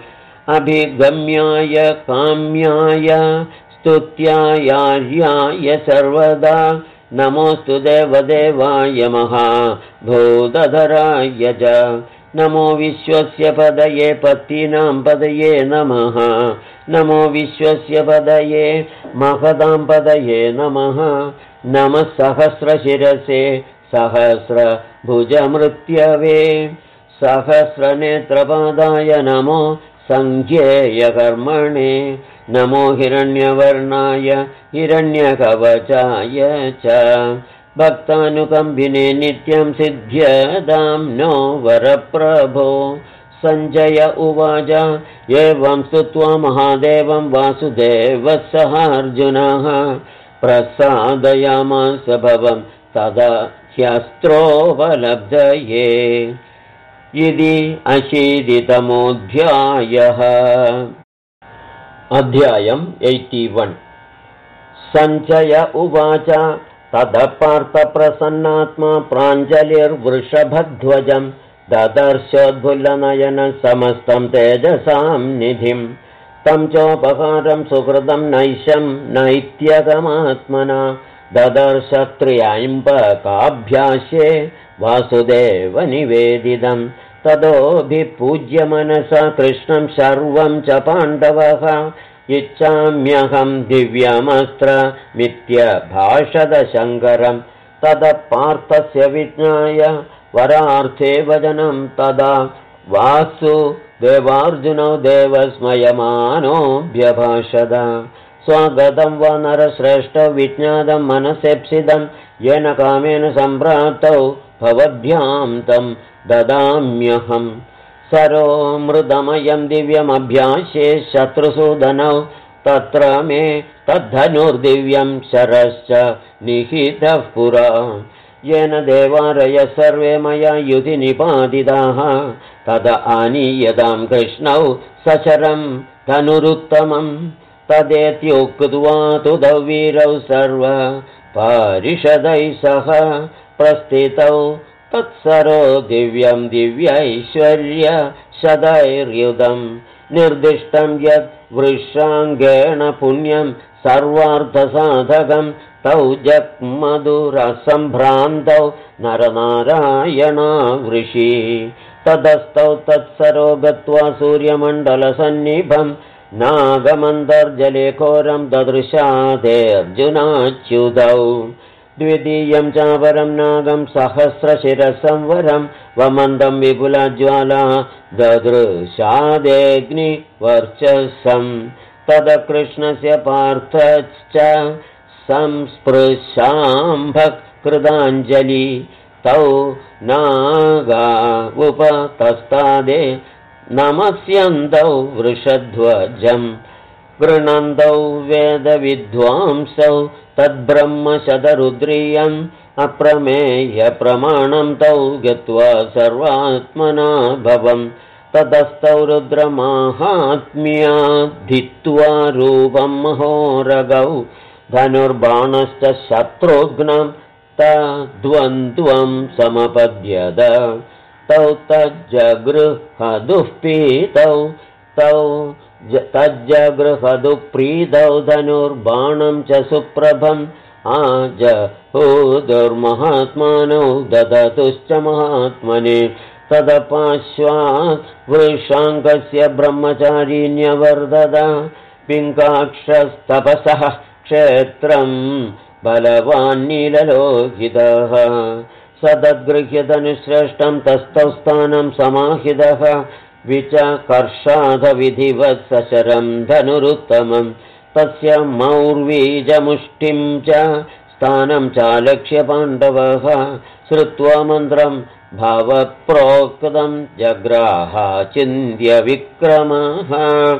अभिगम्याय काम्याय स्तुत्यायार्याय सर्वदा नमोऽस्तु देवदेवाय महाभूतधराय च नमो विश्वस्य पदये पत्नीनां पदये नमः नमो विश्वस्य पदये महतां पदये नमः नमः सहस्रशिरसे सहस्रभुजमृत्यवे सहस्रनेत्रपादाय नमो संज्ञेयकर्मणे नमो हिरण्यवर्णाय हिरण्यकवचाय च भक्तानुकम्बिने नित्यं सिद्ध्यतां नो वरप्रभो सञ्जय उवाच एवं स्तुत्वा महादेवं वासुदेवः सह अर्जुनः प्रसादयामास भवं तदा ह्यस्त्रोपलब्धये इति 80तमोऽध्यायः अध्यायम् 81 सञ्जय उवाच ततः पार्थप्रसन्नात्मा प्राञ्जलिर्वृषभध्वजं ददर्शोद्फुल्लनयनं समस्तं तेजसां निधिं तं चोपकारं सुकृतं नैशं नैत्यगमात्मना ददर्शत्र्यम्बकाभ्यास्ये वासुदेवनिवेदितं ततोऽभिपूज्य मनसा कृष्णं सर्वं च पाण्डवः इच्छाम्यहं दिव्यमस्त्रमित्यभाषत शङ्करं ततः पार्थस्य विज्ञाय वरार्थे वचनं तदा वासुदेवार्जुनौ देवस्मयमानोऽभ्यभाषत स्वागतं वा नरश्रेष्ठौ विज्ञातं मनसेप्सितं येन कामेन सम्प्राप्तौ भवद्भ्यां तं ददाम्यहं सरोमृतमयं दिव्यमभ्यास्ये शत्रुसूदनौ तत्र मे तद्धनुर्दिव्यं शरश्च निहितः पुरा येन देवारय सर्वे मया युधि निपातिताः तद आनीयतां कृष्णौ सशरं धनुरुत्तमं तदेत्युक्त्वा तु वीरौ सर्व पारिषदैः सह प्रस्थितौ तत्सरो दिव्यं दिव्यैश्वर्यशदैर्युधं निर्दिष्टं यत् वृषाङ्गेण पुण्यं सर्वार्थसाधकं तौ जग्मधुरसम्भ्रान्तौ नरनारायणा वृषि ततस्तौ तत्सरो गत्वा सूर्यमण्डलसन्निभं नागमन्तर्जले घोरं ददृशादेऽर्जुनाच्युतौ द्वितीयं चापरं नागं सहस्रशिरसंवरं वमन्दं विपुलज्वाला ददृशादेऽग्निवर्चसं तद कृष्णस्य पार्थश्च संस्पृशाम्भकृताञ्जलि तौ नागा उपतस्तादे नमस्यन्तौ वृषध्वजं गृह्णन्तौ वेदविद्वांसौ तद्ब्रह्मशतरुद्रीयम् अप्रमेयप्रमाणं तौ गत्वा सर्वात्मना भवं ततस्तौ रुद्रमाहात्म्याधित्वा रूपं महोरगौ धनुर्बाणश्च शत्रुघ्नं तद्वन्द्वं समपद्यत तौ तज्जगृहदुःपीतौ तज्जगृहदुप्रीतौ धनुर्बाणं च सुप्रभम् आजहूदुर्महात्मानौ ददतुश्च महात्मने तदपाश्वात् वृषाङ्गस्य ब्रह्मचारिण्यवर्धत पिङ्गाक्षस्तपसः क्षेत्रं बलवान् नीललोहितः सदद्गृह्यतनुश्रेष्ठं तस्थौ स्थानं समाहितः विचकर्षाधविधिवत् सशरं धनुरुत्तमं तस्य मौर्वीजमुष्टिं च स्थानं चालक्ष्य पाण्डवः श्रुत्वा मन्त्रं भावप्रोक्तं जग्राह चिन्त्य विक्रमः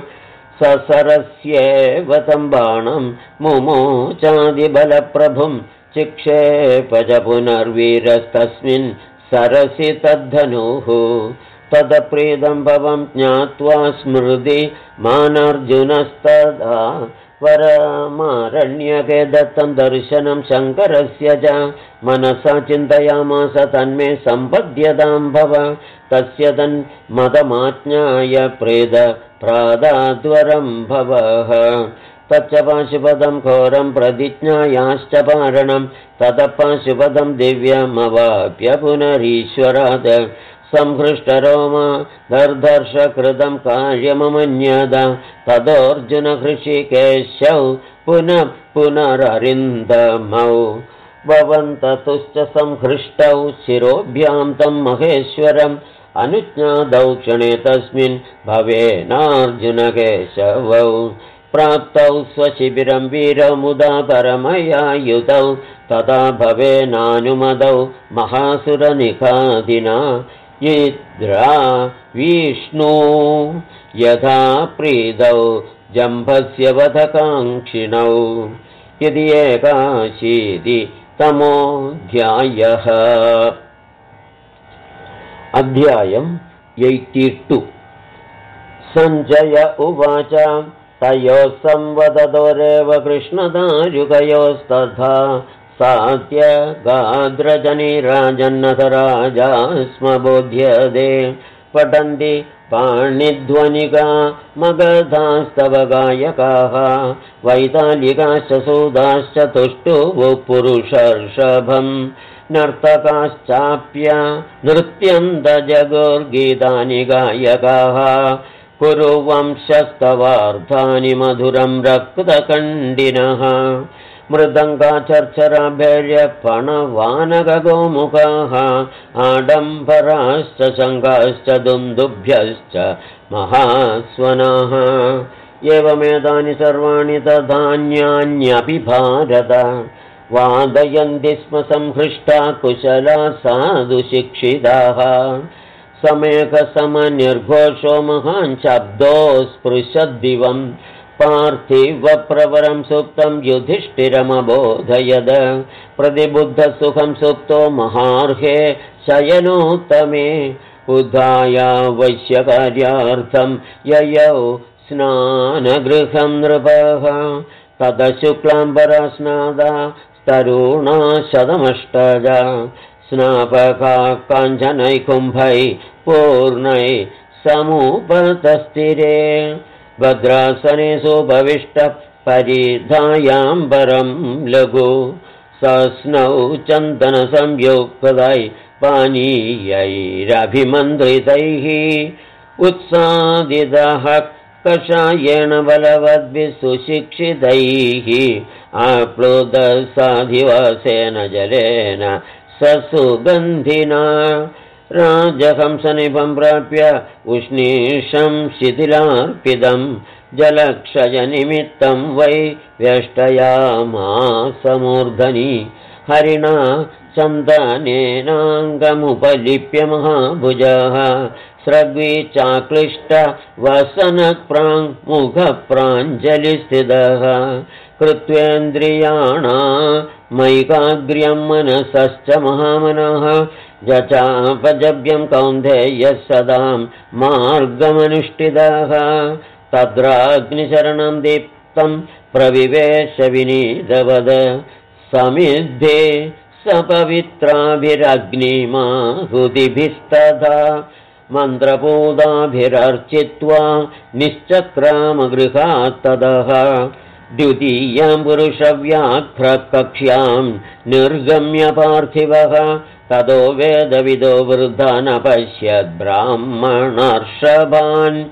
ससरस्येव तं बाणं मुमोचादिबलप्रभुं चिक्षेप च पुनर्वीरस्तस्मिन् सरसि तद्धनुः तदप्रीदं भवं ज्ञात्वा स्मृति मानार्जुनस्तदा वरमारण्यके दत्तं दर्शनं शङ्करस्य च मनसा चिन्तयामास तन्मे सम्पद्यतां भव तस्य तन्मदमाज्ञाय प्रेदप्रादाद्वरं भवः तच्च पाशुपदं घोरं प्रतिज्ञायाश्च पारणं ततः पाशुपदं दिव्यमवाप्य पुनरीश्वरात् संहृष्टरोमा दर्दर्शकृतं कार्यममन्यद तदोऽर्जुन हृषिकेशौ पुनः पुनररिन्दमौ भवन्ततुश्च संहृष्टौ शिरोभ्यां तं महेश्वरम् अनुज्ञादौ क्षणे तस्मिन् भवेनार्जुनकेशवौ प्राप्तौ स्वशिबिरं वीरमुदा परमयायुतौ तदा भवेनानुमदौ महासुरनिखादिना यद्रा विष्णु यथा प्रीतौ जम्भस्य वधकाङ्क्षिणौ यदि 81तमोऽध्यायः अध्यायम् 82 सञ्जय उवाच तयोः संवदतोरेव कृष्णदारुकयोस्तथा सात्यगाद्रजनिराजन्नतराजा स्म बोध्यते पठन्ति पाणिध्वनिका मगधास्तव गायकाः वैतालिकाश्च सूदाश्च तुष्टुवुः पुरुषर्षभम् नर्तकाश्चाप्य नृत्यन्तजगोर्गीतानि गायकाः कुरुवंशस्तवार्थानि मधुरं रक्तकण्डिनः मृदङ्गाचर्चराभैर्य पणवानकगोमुखाः आडम्बराश्च शङ्खाश्च दुन्दुभ्यश्च महास्वनाः एवमेतानि सर्वाणि तथान्यान्यपि भारत वादयन्ति स्म संहृष्टा कुशला साधुशिक्षिताः समेकसमनिर्घोषो महान् शब्दो स्पृशद्दिवम् पार्थिवप्रवरं सुप्तं युधिष्ठिरमबोधयद प्रतिबुद्धसुखं सुप्तो महार्हे शयनोत्तमे उद्धाया वैश्यकार्यार्थं ययौ स्नानगृहं नृपः तदशुक्लाम्बरस्नादा तरुणा शतमष्टजा स्नापका काञ्चनै कुम्भै पूर्णै समुपतस्थिरे भद्रासने सुभविष्टः परिधायाम्बरं लघु सस्नौ चन्दनसंयुक्तै पानीयैरभिमन्त्रितैः उत्सादितः कषायेण बलवद्भिः सुशिक्षितैः आप्लुतसाधिवासेन जलेन ससुगन्धिना राजहंसनिभं प्राप्य उष्णीषं शिथिलार्पितं जलक्षयनिमित्तं वै व्यष्टयामासमूर्धनि हरिणा चन्दनेनाङ्गमुपलिप्य महाभुजः स्रग्वी चाक्लिष्ट वसनप्राङ्मुखप्राञ्जलिस्थितः कृत्वेन्द्रियाणा मैकाग्र्यं मनसश्च महामनः जचापजभ्यं कौन्तेयः सदां मार्गमनुष्ठितः तद्राग्निशरणं दीप्तं प्रविवेश विनीतवद समिद्धे सपवित्राभिरग्निमाहुतिभिस्तथा मन्त्रपूताभिरर्चित्वा निश्चक्रामगृहात्ततः द्वितीयां पुरुषव्याघ्रकक्ष्यां निर्गम्य पार्थिवः ततो वेदविदो वृद्धानपश्यद्ब्राह्मणर्षभान्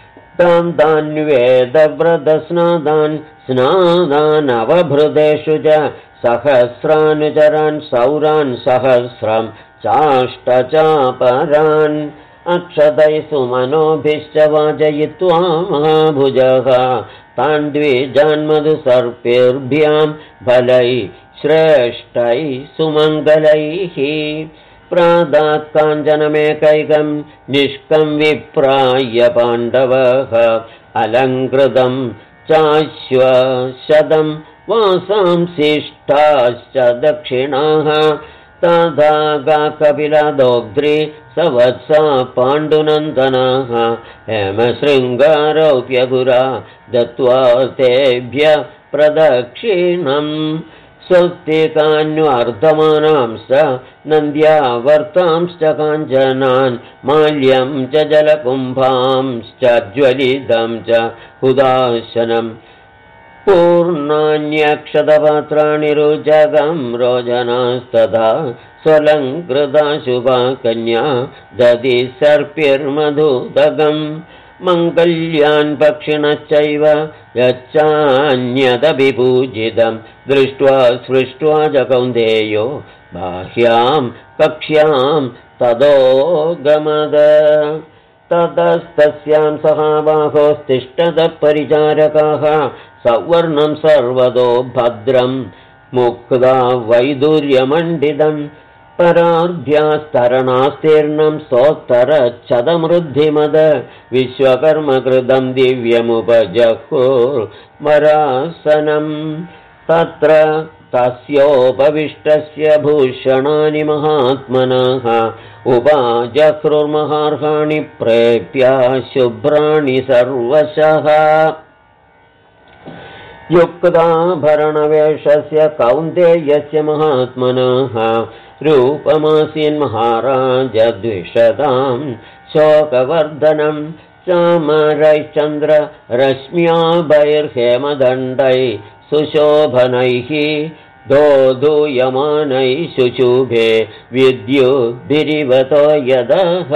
स्नादानवभृदेषु च सहस्रानुचरान् सौरान् सहस्रं चाष्टचापरान् अक्षतैः सुमनोभिश्च वाजयित्वा महाभुजः तान् द्विजान्मधुसर्पिर्भ्यां फलैः श्रेष्ठैः सुमङ्गलैः प्रादात् काञ्चनमेकैकं निष्कं विप्राय पाण्डवः अलङ्कृतं चाश्वशतं वासांसिष्ठाश्च दक्षिणाः तथा कपिलदोग्ध्री सवत्सा पाण्डुनन्दनाः हेमशृङ्गारौप्यपुरा दत्त्वा तेभ्य प्रदक्षिणम् स्वस्तिकान्वर्धमानांश्च नन्द्यावर्तांश्च काञ्चनान् माल्यं च जलकुम्भांश्च ज्वलितं च हुदाशनम् पूर्णान्यक्षतपात्राणि रुजगं रोजनास्तथा स्वलङ्कृता शुभा कन्या ददि सर्पिर्मधुदगम् मङ्गल्यान् पक्षिणश्चैव यच्चान्यदपि पूजितं दृष्ट्वा स्पृष्ट्वा च कौन्तेयो बाह्यां कक्ष्यां तदोगमद ततस्तस्यां सहाबाहोस्तिष्ठतः परिचारकाः सवर्णं सर्वतो भद्रं मुक्ता वैदुर्यमण्डितं परार्ध्यास्तरणास्तीर्णं स्तोत्तरच्छदमृद्धिमद विश्वकर्मकृतं दिव्यमुपजहुर्वरासनं तत्र तस्योपविष्टस्य भूषणानि महात्मनः उपाजह्रुर्महार्हाणि प्रेप्या शुभ्राणि सर्वशः युक्ताभरणवेषस्य कौन्तेयस्य महात्मनः रूपमासीन्महाराजद्विषतां शोकवर्धनं चामरैश्चन्द्ररश्म्याभैर्हेमदण्डैः सुशोभनैः दोधूयमानैः शुशुभे विद्युद्भिरिवतो यदः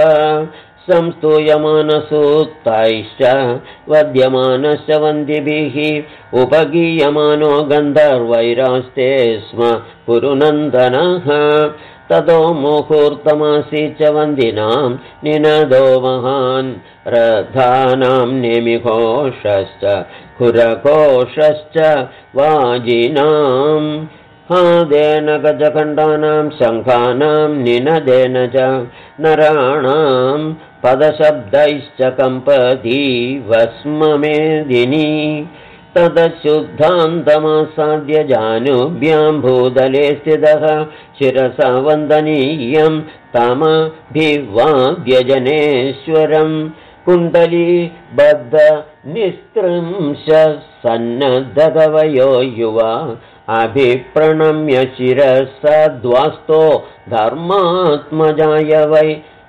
संस्तूयमानसूक्तैश्च वद्यमानश्च वन्दिभिः उपगीयमानो गन्धर्वैरास्ते स्म पुरुनन्दनः ततो मुहूर्तमासीत् च वन्दिनां निनदो महान् रथानां निमिघोषश्च खुरघोषश्च वाजिनाम् हादेन गजखण्डानां शङ्खानां निनदेन च नराणां पदशब्दैश्च कम्पतीवस्ममेदिनी तदशुद्धान्तमासाद्य जानुभ्यां भूतले स्थितः शिरसा वन्दनीयं तमभिवाद्य जनेश्वरं कुण्डली बद्ध निस्त्रंश सन्नद्धकवयो युवा अभिप्रणम्य शिरसा द्वास्तो धर्मात्मजाय वै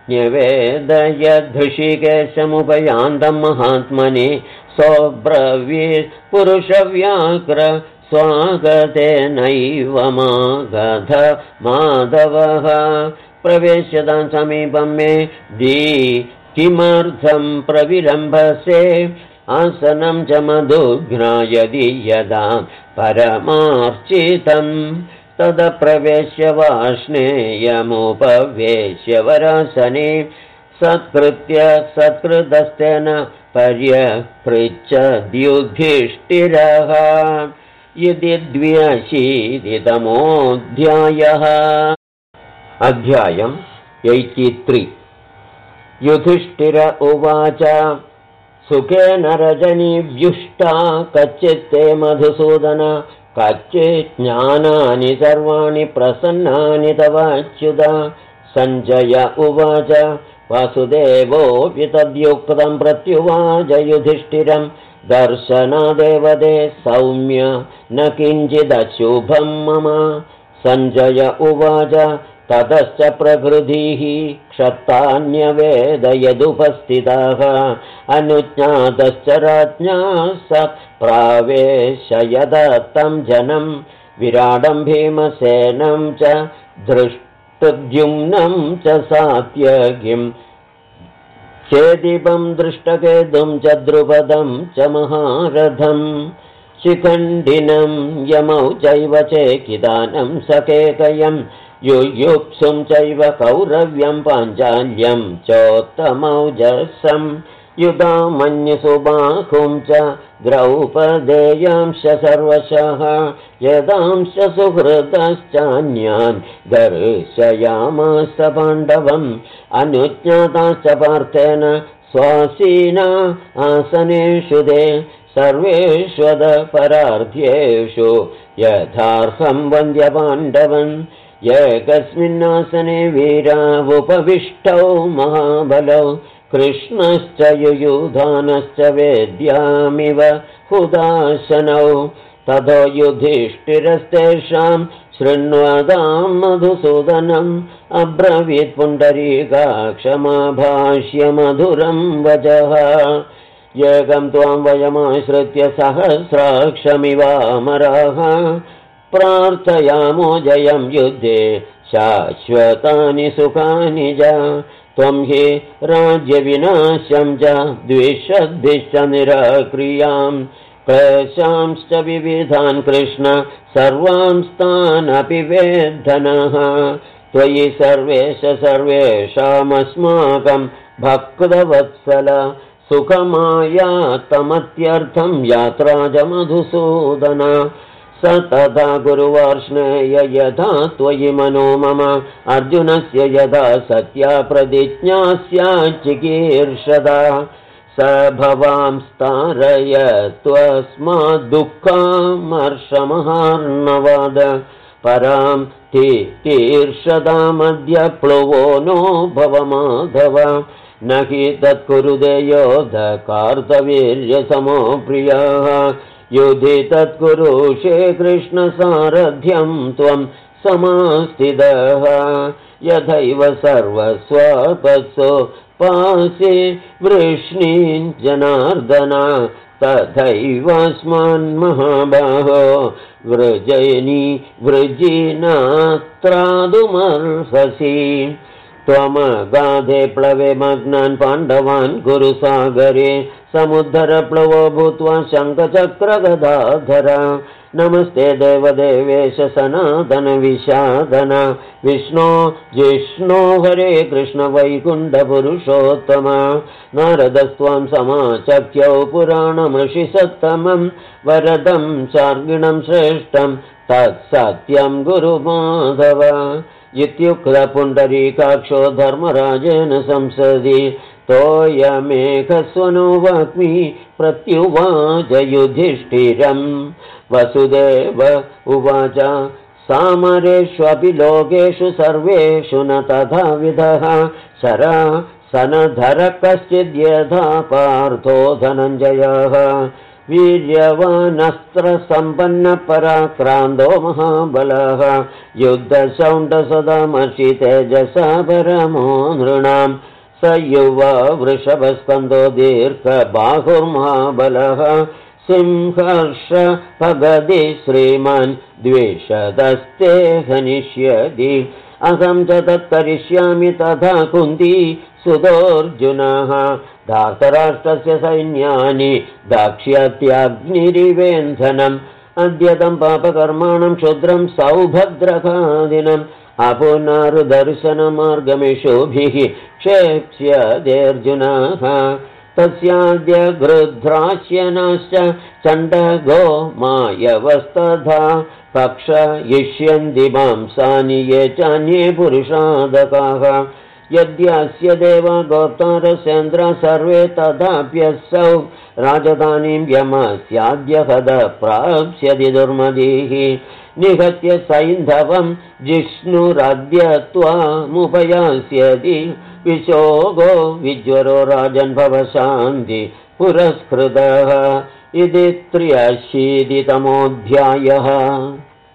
न्यवेदयधृषिकेशमुपयान्तं महात्मनि सोऽब्रवीत् पुरुषव्याघ्र स्वागतेनैव मागध माधवः प्रवेश्यतां समीपं मे दी किमर्थं प्रविलम्बसे आसनं च मधुघ्नायदि यदा परमार्चितं तदप्रवेश्य वाष्णेयमुपवेश्य वरासने सत्कृत्य सत्कृतस्तेन पर्यपृच्छद्युधिष्ठिरः इति 82तमोऽध्यायः। अध्यायम् 83। युधिष्ठिर उवाच सुखेन रजनीव्युष्टा कच्चित्ते मधुसूदन कच्चित् ज्ञानानि सर्वाणि प्रसन्नानि तवाच्युत। सञ्जय उवाच वासुदेवोऽपि तद्युक्तं प्रत्युवाच युधिष्ठिरं दर्शनादेव ते सौम्य न किञ्चिदशुभं मम सञ्जय उवाच ततश्च प्रकृतिः क्षत्तान्यवेदयदुपस्थिताः अनुज्ञातश्च राज्ञा स प्रावेशयदत्तं जनं विराडं भीमसेनं च धृष्टद्युम्नं च सात्यकिं चेदिपं दृष्टकेतुं च द्रुपदं च महारथम् शिखण्डिनं यमौ चैव चेकिदानं सकेकयं युयुप्सुं चैव कौरव्यं पाञ्चाल्यं चोत्तमौजसं युधामन्युसुबाहुं च द्रौपदेयांश सर्वशः यदांश सुहृदश्चान्यान् दर्शयामास पाण्डवम् अनुज्ञाताश्च पार्थेन स्वासीना आसनेषु ते सर्वेष्वदपरार्थ्येषु यथार्हं वन्द्यपाण्डवन् एकस्मिन्नासने वीरावुपविष्टौ महाबलौ कृष्णश्च युयुधानश्च वेद्यामिव हुदाशनौ ततो युधिष्ठिरस्तेषां शृण्वतां मधुसूदनम् अब्रवीत् पुण्डरीकाक्षमाभाष्य मधुरं वचः एकं त्वां वयमाश्रित्य सहस्राक्षमिवामराः प्रार्थयामो जयं युद्धे शाश्वतानि सुखानि च त्वं हि राज्यविनाशं च द्विषद्भिश्च निराक्रियां क्लेशांश्च विविधान् कृष्ण सर्वांस्तानपि वेद्धनः त्वयि सर्वेश सर्वेषामस्माकं भक्तवत्सल सुखमायातमत्यर्थं यात्रा च मधुसूदन स तथा गुरुवार्ष्णेय यथा त्वयि मनो मम अर्जुनस्य यदा सत्या प्रतिज्ञा स्याच्चिकीर्षदा स भवांस्तारय त्वस्माद्दुःखामर्षमहार्णवाद परां तीर्षदामद्य प्लुवो नो भवमाधव न हि तत्कुरुदे योधकार्तवीर्यसमो प्रियः युधि तत्कुरुषे कृष्णसारथ्यं त्वं समास्थितः यथैव सर्वस्वापत्सो पासि वृष्णीन् जनार्दन तथैवास्मान्महाबाहो वृजिनात्रादुमर्हसि त्वमगाधे प्लवे मग्नान् पाण्डवान् गुरुसागरे समुद्धरप्लवो भूत्वा शङ्खचक्रगदाधर नमस्ते देवदेवेश सनातन विषादन विष्णो जिष्णो हरे कृष्ण वैकुण्ठपुरुषोत्तम नारदस्त्वां समाचख्यौ पुराणमृषिसत्तमं वरदं चार्गिणं श्रेष्ठं तत्सत्यं गुरुमाधव इत्युक्तपुण्डरीकाक्षो धर्मराजेन संसदि तोयमेकस्वनो वाग्मी प्रत्युवाच युधिष्ठिरम् वसुदेव उवाच सामरेष्वपि लोकेषु सर्वेषु न तथाविधः शरा सनधर कश्चिद्यथा पार्थो धनञ्जयः वीर्यवानस्त्रसम्पन्नपराक्रान्तो महाबलः युद्धशौण्डसदमर्षि तेजसा परमो नृणां स युवा वृषभस्कन्दो दीर्घबाहुर्महाबलः सिंहर्ष भगति श्रीमान् द्विषदस्ते हनिष्यति अहं च तत्करिष्यामि तथा कुन्ती सुतोऽर्जुनः धार्तराष्ट्रस्य सैन्यानि दाक्ष्यत्याग्निरिवेन्धनम् अद्यतं पापकर्माणं क्षुद्रं सौभद्रकादिनम् अपुनर्दर्शनमार्गमिषुभिः क्षेप्स्यतेऽर्जुनः तस्याद्य गृध्रास्यनाश्च चण्डगो मायवस्तथा भक्षयिष्यन्ति मांसानि ये चान्ये पुरुषादकाः यद्यस्य देवा गोप्तारसेन्द्र सर्वे तथाप्यसौ राजधानीं यमस्याद्य हद प्राप्स्यति दुर्मदिः निहत्य सैन्धवं जिष्णुरद्य त्वामुपयास्यति विशोगो विज्वरो राजन् भवशान्ति पुरस्कृतः इति 83तमोऽध्यायः।